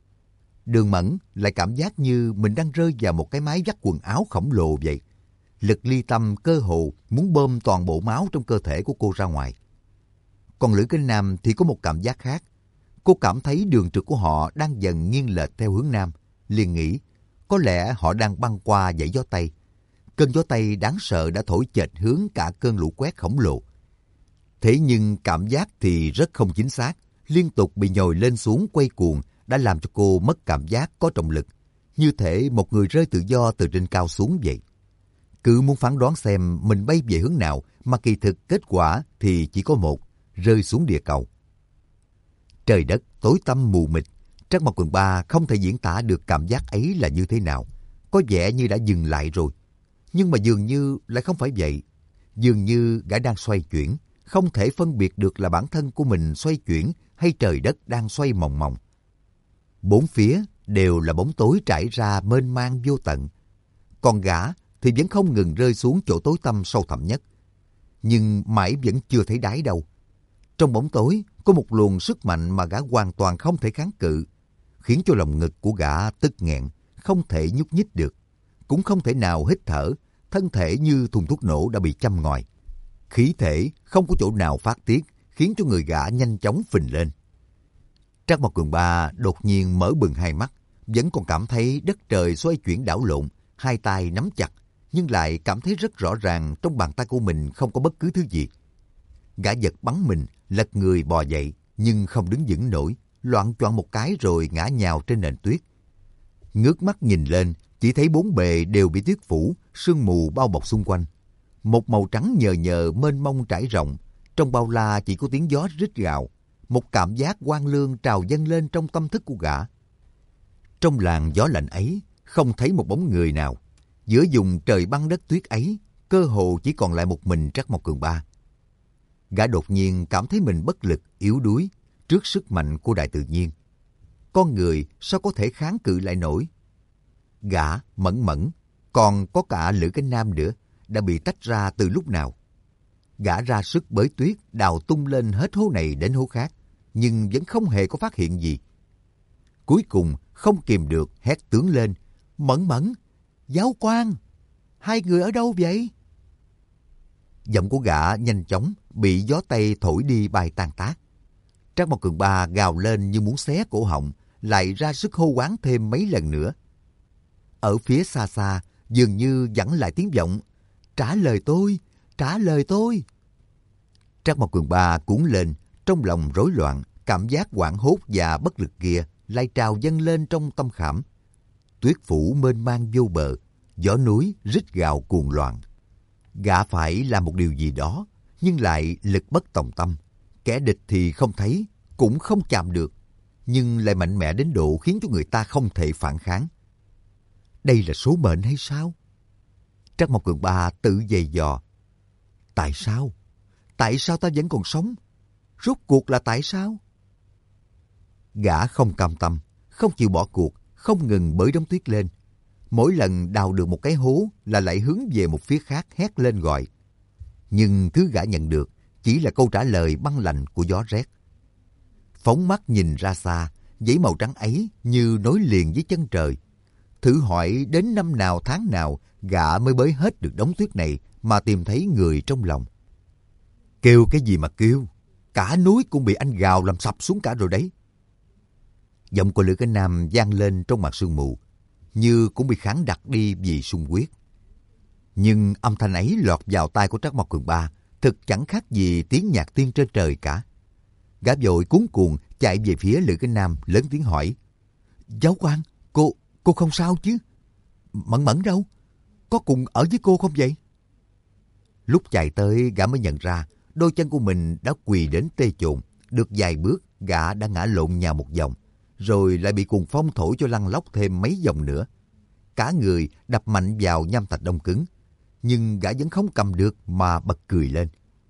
Speaker 1: Đường Mẫn lại cảm giác như mình đang rơi vào một cái máy vắt quần áo khổng lồ vậy. Lực ly tâm cơ hồ muốn bơm toàn bộ máu trong cơ thể của cô ra ngoài. Còn Lữ Cánh Nam thì có một cảm giác khác. Cô cảm thấy đường trượt của họ đang dần nghiêng lệch theo hướng nam, liền nghĩ có lẽ họ đang băng qua dãy gió Tây. Cơn gió Tây đáng sợ đã thổi chệch hướng cả cơn lũ quét khổng lồ. Thế nhưng cảm giác thì rất không chính xác, liên tục bị nhồi lên xuống quay cuồng đã làm cho cô mất cảm giác có trọng lực, như thể một người rơi tự do từ trên cao xuống vậy. Cứ muốn phán đoán xem mình bay về hướng nào, mà kỳ thực kết quả thì chỉ có một, rơi xuống địa cầu. Trời đất tối tăm mù mịt, Trác Mộc Cường Ba không thể diễn tả được cảm giác ấy là như thế nào. Có vẻ như đã dừng lại rồi, nhưng mà dường như lại không phải vậy. Dường như gã đang xoay chuyển, không thể phân biệt được là bản thân của mình xoay chuyển hay trời đất đang xoay mòng mòng. Bốn phía đều là bóng tối trải ra mênh mang vô tận. Còn gã thì vẫn không ngừng rơi xuống chỗ tối tăm sâu thẳm nhất. Nhưng mãi vẫn chưa thấy đáy đâu. Trong bóng tối có một luồng sức mạnh mà gã hoàn toàn không thể kháng cự, khiến cho lòng ngực của gã tức nghẹn, không thể nhúc nhích được, cũng không thể nào hít thở, thân thể như thùng thuốc nổ đã bị châm ngòi. Khí thể không có chỗ nào phát tiết, khiến cho người gã nhanh chóng phình lên. Trác Mộc Cường Ba đột nhiên mở bừng hai mắt, vẫn còn cảm thấy đất trời xoay chuyển đảo lộn, hai tay nắm chặt, nhưng lại cảm thấy rất rõ ràng trong bàn tay của mình không có bất cứ thứ gì. Gã giật bắn mình, lật người bò dậy, nhưng không đứng vững nổi, loạng choạng một cái rồi ngã nhào trên nền tuyết. Ngước mắt nhìn lên, chỉ thấy bốn bề đều bị tuyết phủ, sương mù bao bọc xung quanh. Một màu trắng nhờ nhờ mênh mông trải rộng, trong bao la chỉ có tiếng gió rít gào. Một cảm giác oan lương trào dâng lên trong tâm thức của gã. Trong làn gió lạnh ấy, không thấy một bóng người nào. Giữa vùng trời băng đất tuyết ấy, cơ hồ chỉ còn lại một mình Trác Mộc Cường Ba. Gã đột nhiên cảm thấy mình bất lực, yếu đuối trước sức mạnh của đại tự nhiên. Con người sao có thể kháng cự lại nổi? Gã, Mẫn Mẫn, còn có cả Lữ Cánh Nam nữa, đã bị tách ra từ lúc nào? Gã ra sức bới tuyết, đào tung lên hết hố này đến hố khác, nhưng vẫn không hề có phát hiện gì. Cuối cùng không kìm được hét tướng lên: Mẫn Mẫn, giáo quan, hai người ở đâu vậy? Giọng của gã nhanh chóng bị gió tây thổi đi bay tan tác. Trác Mộc Cường Ba gào lên như muốn xé cổ họng, lại ra sức hô hoán thêm mấy lần nữa. Ở phía xa xa dường như vẳng lại tiếng vọng: Trả lời tôi, trả lời tôi. Trác Mộc Cường Ba cuốn lên, trong lòng rối loạn, cảm giác hoảng hốt và bất lực kia lại trào dâng lên trong tâm khảm. Tuyết phủ mênh mang vô bờ, gió núi rít gào cuồng loạn. Gã phải làm một điều gì đó, nhưng lại lực bất tòng tâm. Kẻ địch thì không thấy, cũng không chạm được, nhưng lại mạnh mẽ đến độ khiến cho người ta không thể phản kháng. Đây là số mệnh hay sao? Trác Mộc Cường Ba tự giày dò. Tại sao? Tại sao ta vẫn còn sống? Rốt cuộc là tại sao? Gã không cam tâm, không chịu bỏ cuộc, không ngừng bới đống tuyết lên. Mỗi lần đào được một cái hố là lại hướng về một phía khác hét lên gọi. Nhưng thứ gã nhận được chỉ là câu trả lời băng lạnh của gió rét. Phóng mắt nhìn ra xa, dãy màu trắng ấy như nối liền với chân trời. Thử hỏi đến năm nào tháng nào gã mới bới hết được đống tuyết này mà tìm thấy người trong lòng. Kêu cái gì mà kêu, cả núi cũng bị anh gào làm sập xuống cả rồi đấy. Giọng của Lữ Cái Nam vang lên trong màn sương mù, như cũng bị kháng đặc đi vì sung huyết. Nhưng âm thanh ấy lọt vào tai của Trác Mộc Cường Ba, thực chẳng khác gì tiếng nhạc tiên trên trời cả. Gã vội cuống cuồng chạy về phía Lữ Cái Nam, lớn tiếng hỏi: Giáo quan, cô, cô không sao chứ? Mẫn Mẫn đâu? Có cùng ở với cô không vậy? Lúc chạy tới, gã mới nhận ra đôi chân của mình đã quỳ đến tê chồn. Được vài bước, gã đã ngã lộn nhào một vòng, rồi lại bị cuồng phong thổi cho lăn lóc thêm mấy vòng nữa. Cả người đập mạnh vào nham thạch đông cứng, nhưng gã vẫn không cầm được mà bật cười lên.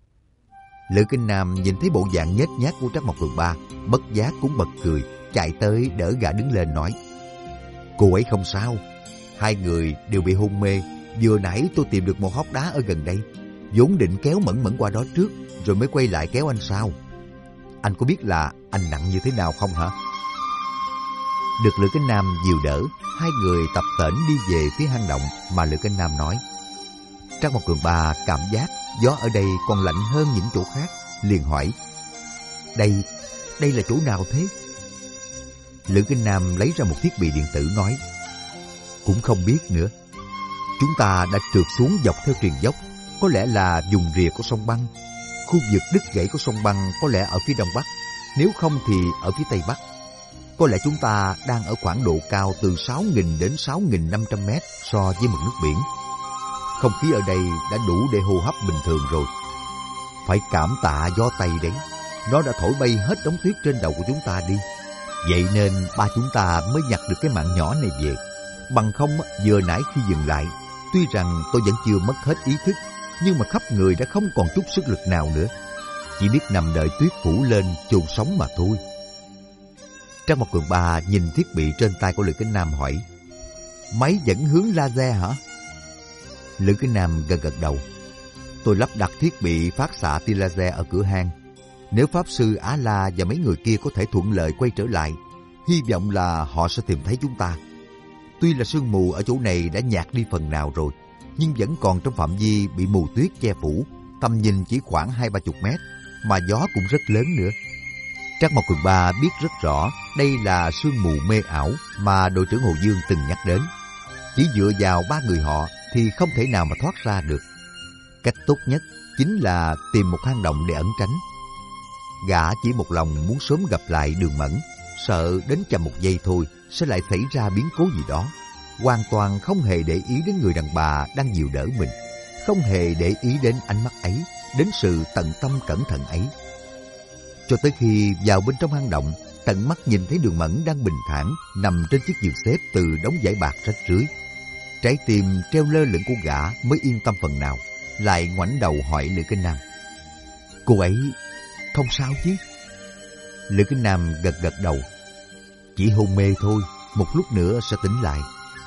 Speaker 1: Lữ Kinh Nam nhìn thấy bộ dạng nhếch nhác của Trác Mộc Cường Ba, bất giác cũng bật cười, chạy tới đỡ gã đứng lên nói: Cô ấy không sao, hai người đều bị hôn mê. Vừa nãy tôi tìm được một hốc đá ở gần đây, vốn định kéo Mẫn Mẫn qua đó trước, rồi mới quay lại kéo anh sau. Anh có biết là anh nặng như thế nào không hả? Được Lữ Cái Nam dìu đỡ, hai người tập tễnh đi về phía hang động mà Lữ Cái Nam nói. Trác Mộc Cường Ba cảm giác gió ở đây còn lạnh hơn những chỗ khác, liền hỏi: Đây, đây là chỗ nào thế? Lữ Cái Nam lấy ra một thiết bị điện tử nói: Cũng không biết nữa. Chúng ta đã trượt xuống dọc theo triền dốc, có lẽ là vùng rìa của sông băng. Khu vực đứt gãy của sông băng có lẽ ở phía đông bắc, nếu không thì ở phía tây bắc. Có lẽ chúng ta đang ở khoảng độ cao từ sáu nghìn đến sáu nghìn năm trăm mét so với mực nước biển. Không khí ở đây đã đủ để hô hấp bình thường rồi. Phải cảm tạ gió Tây đấy, nó đã thổi bay hết đống tuyết trên đầu của chúng ta đi. Vậy nên ba chúng ta mới nhặt được cái mạng nhỏ này về. Bằng không, vừa nãy khi dừng lại, tuy rằng tôi vẫn chưa mất hết ý thức, nhưng mà khắp người đã không còn chút sức lực nào nữa. Chỉ biết nằm đợi tuyết phủ lên chôn sống mà thôi. Trác Mộc Cường Ba nhìn thiết bị trên tay của Lữ Cái Nam hỏi: Máy dẫn hướng laser hả? Lữ Cái Nam gật gật đầu. Tôi lắp đặt thiết bị phát xạ tia laser ở cửa hang. Nếu Pháp Sư Á La và mấy người kia có thể thuận lợi quay trở lại, hy vọng là họ sẽ tìm thấy chúng ta. Tuy là sương mù ở chỗ này đã nhạt đi phần nào rồi, nhưng vẫn còn trong phạm vi bị mù tuyết che phủ, tầm nhìn chỉ khoảng hai ba chục mét, mà gió cũng rất lớn nữa. Trác Mộc Cường Ba biết rất rõ đây là sương mù mê ảo mà đội trưởng Hồ Dương từng nhắc đến. Chỉ dựa vào ba người họ thì không thể nào mà thoát ra được. Cách tốt nhất chính là tìm một hang động để ẩn tránh. Gã chỉ một lòng muốn sớm gặp lại Đường Mẫn, sợ đến chậm một giây thôi sẽ lại xảy ra biến cố gì đó. Hoàn toàn không hề để ý đến người đàn bà đang dìu đỡ mình, không hề để ý đến ánh mắt ấy, đến sự tận tâm cẩn thận ấy. Cho tới khi vào bên trong hang động, tận mắt nhìn thấy Đường Mẫn đang bình thản nằm trên chiếc giường xếp từ đống vải bạc rách rưới. Trái tim treo lơ lửng của gã mới yên tâm phần nào, lại ngoảnh đầu hỏi Lữ Kinh Nam: Cô ấy không sao chứ? Lữ Kinh Nam gật gật đầu. Chỉ hôn mê thôi, một lúc nữa sẽ tỉnh lại.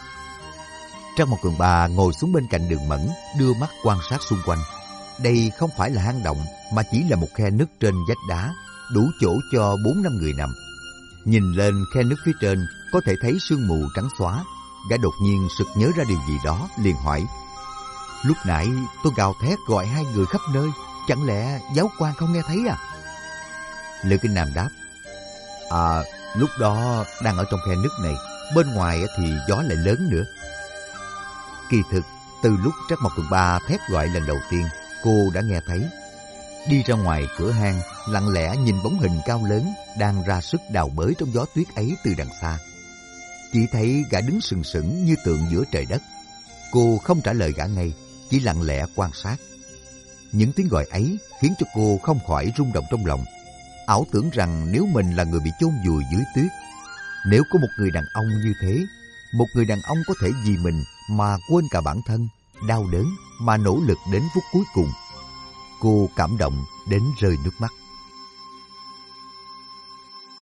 Speaker 1: Trác Mộc Cường Ba ngồi xuống bên cạnh Đường Mẫn, đưa mắt quan sát xung quanh. Đây không phải là hang động, mà chỉ là một khe nứt trên vách đá, đủ chỗ cho bốn năm người nằm. Nhìn lên khe nước phía trên, có thể thấy sương mù trắng xóa. Gã đột nhiên sực nhớ ra điều gì đó, liền hỏi: lúc nãy tôi gào thét gọi hai người khắp nơi, chẳng lẽ giáo quan không nghe thấy à? Lữ Kinh Nam đáp: À, lúc đó đang ở trong khe nước này, bên ngoài thì gió lại lớn nữa. Kỳ thực, từ lúc Trác Mộc Cường Ba thét gọi lần đầu tiên, cô đã nghe thấy. Đi ra ngoài cửa hang, lặng lẽ nhìn bóng hình cao lớn đang ra sức đào bới trong gió tuyết ấy từ đằng xa. Chỉ thấy gã đứng sừng sững như tượng giữa trời đất. Cô không trả lời gã ngay, chỉ lặng lẽ quan sát. Những tiếng gọi ấy khiến cho cô không khỏi rung động trong lòng, ảo tưởng rằng nếu mình là người bị chôn vùi dưới tuyết, nếu có một người đàn ông như thế, một người đàn ông có thể vì mình mà quên cả bản thân, đau đớn mà nỗ lực đến phút cuối cùng. Cô cảm động đến rơi nước mắt.